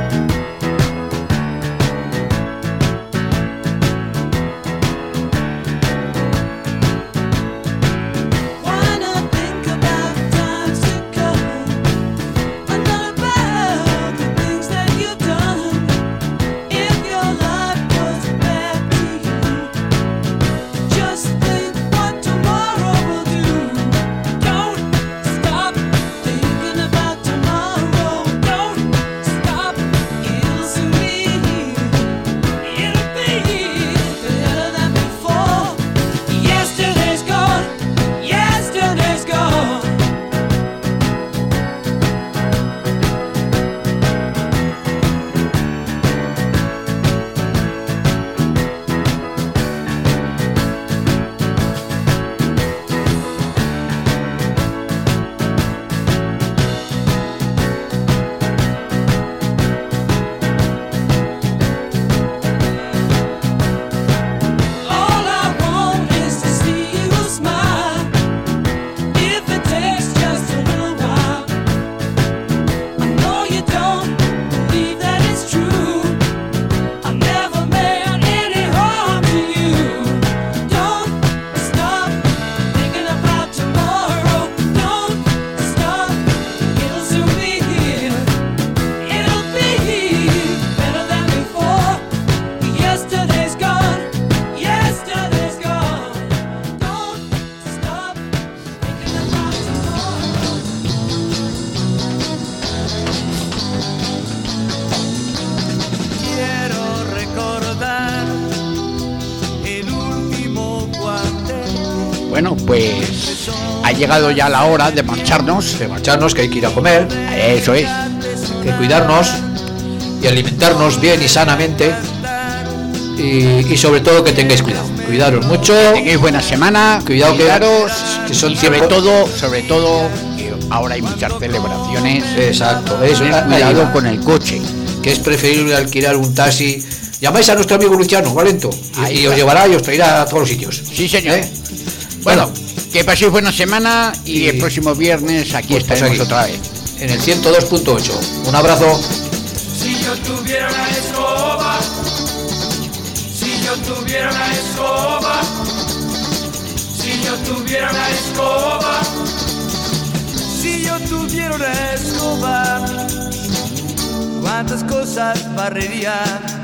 Speaker 13: Why not think about times to come, and not about the things that you've done? If your life was back to you, just think what tomorrow will do. Don't stop thinking about tomorrow. Don't stop, it'll soon be here. It'll be better than before. Yesterday's gone. Yesterday's gone. All I want is to see you smile. If it takes just a little while, I know you don't believe that it's true. I never meant any harm to you. Don't stop thinking about tomorrow. Don't stop, it'll soon be here. It'll be better than before. Yesterday's gone. Yesterday's gone. Don't stop thinking about tomorrow.
Speaker 7: Quiero recordar el último cuarteto.
Speaker 2: Bueno, pues ha llegado ya la hora de marcharnos.
Speaker 3: De marcharnos, que hay que ir a comer,
Speaker 2: Eso es.
Speaker 3: que cuidarnos y alimentarnos bien y sanamente. Y, y sobre todo que tengáis cuidado. Cuidaros mucho.
Speaker 2: Tengáis buena semana.
Speaker 3: Cuidado que-
Speaker 2: cuidaros,
Speaker 3: que son
Speaker 2: y sobre
Speaker 3: tiempos-
Speaker 2: todo, sobre todo, que ahora hay muchas celebraciones.
Speaker 3: Exacto, eso.
Speaker 2: Tener
Speaker 3: ahí
Speaker 2: cuidado
Speaker 3: va.
Speaker 2: con el coche.
Speaker 3: Que es preferible alquilar un taxi. Llamáis a nuestro amigo Luciano, Valento, y,
Speaker 2: Ahí
Speaker 3: y
Speaker 2: va.
Speaker 3: os llevará y os traerá a todos los sitios.
Speaker 2: Sí, señor.
Speaker 3: ¿Eh?
Speaker 2: Bueno, que paséis buena semana y,
Speaker 3: Y-
Speaker 2: el próximo viernes aquí
Speaker 3: Pues, pues
Speaker 2: estaremos
Speaker 3: aquí.
Speaker 2: otra vez.
Speaker 3: En el ciento dos punto ocho. Un abrazo.
Speaker 13: Si yo tuviera una escoba, si yo tuviera una escoba, si yo tuviera una escoba,
Speaker 7: Si yo tuviera una escoba, cuántas cosas barrería.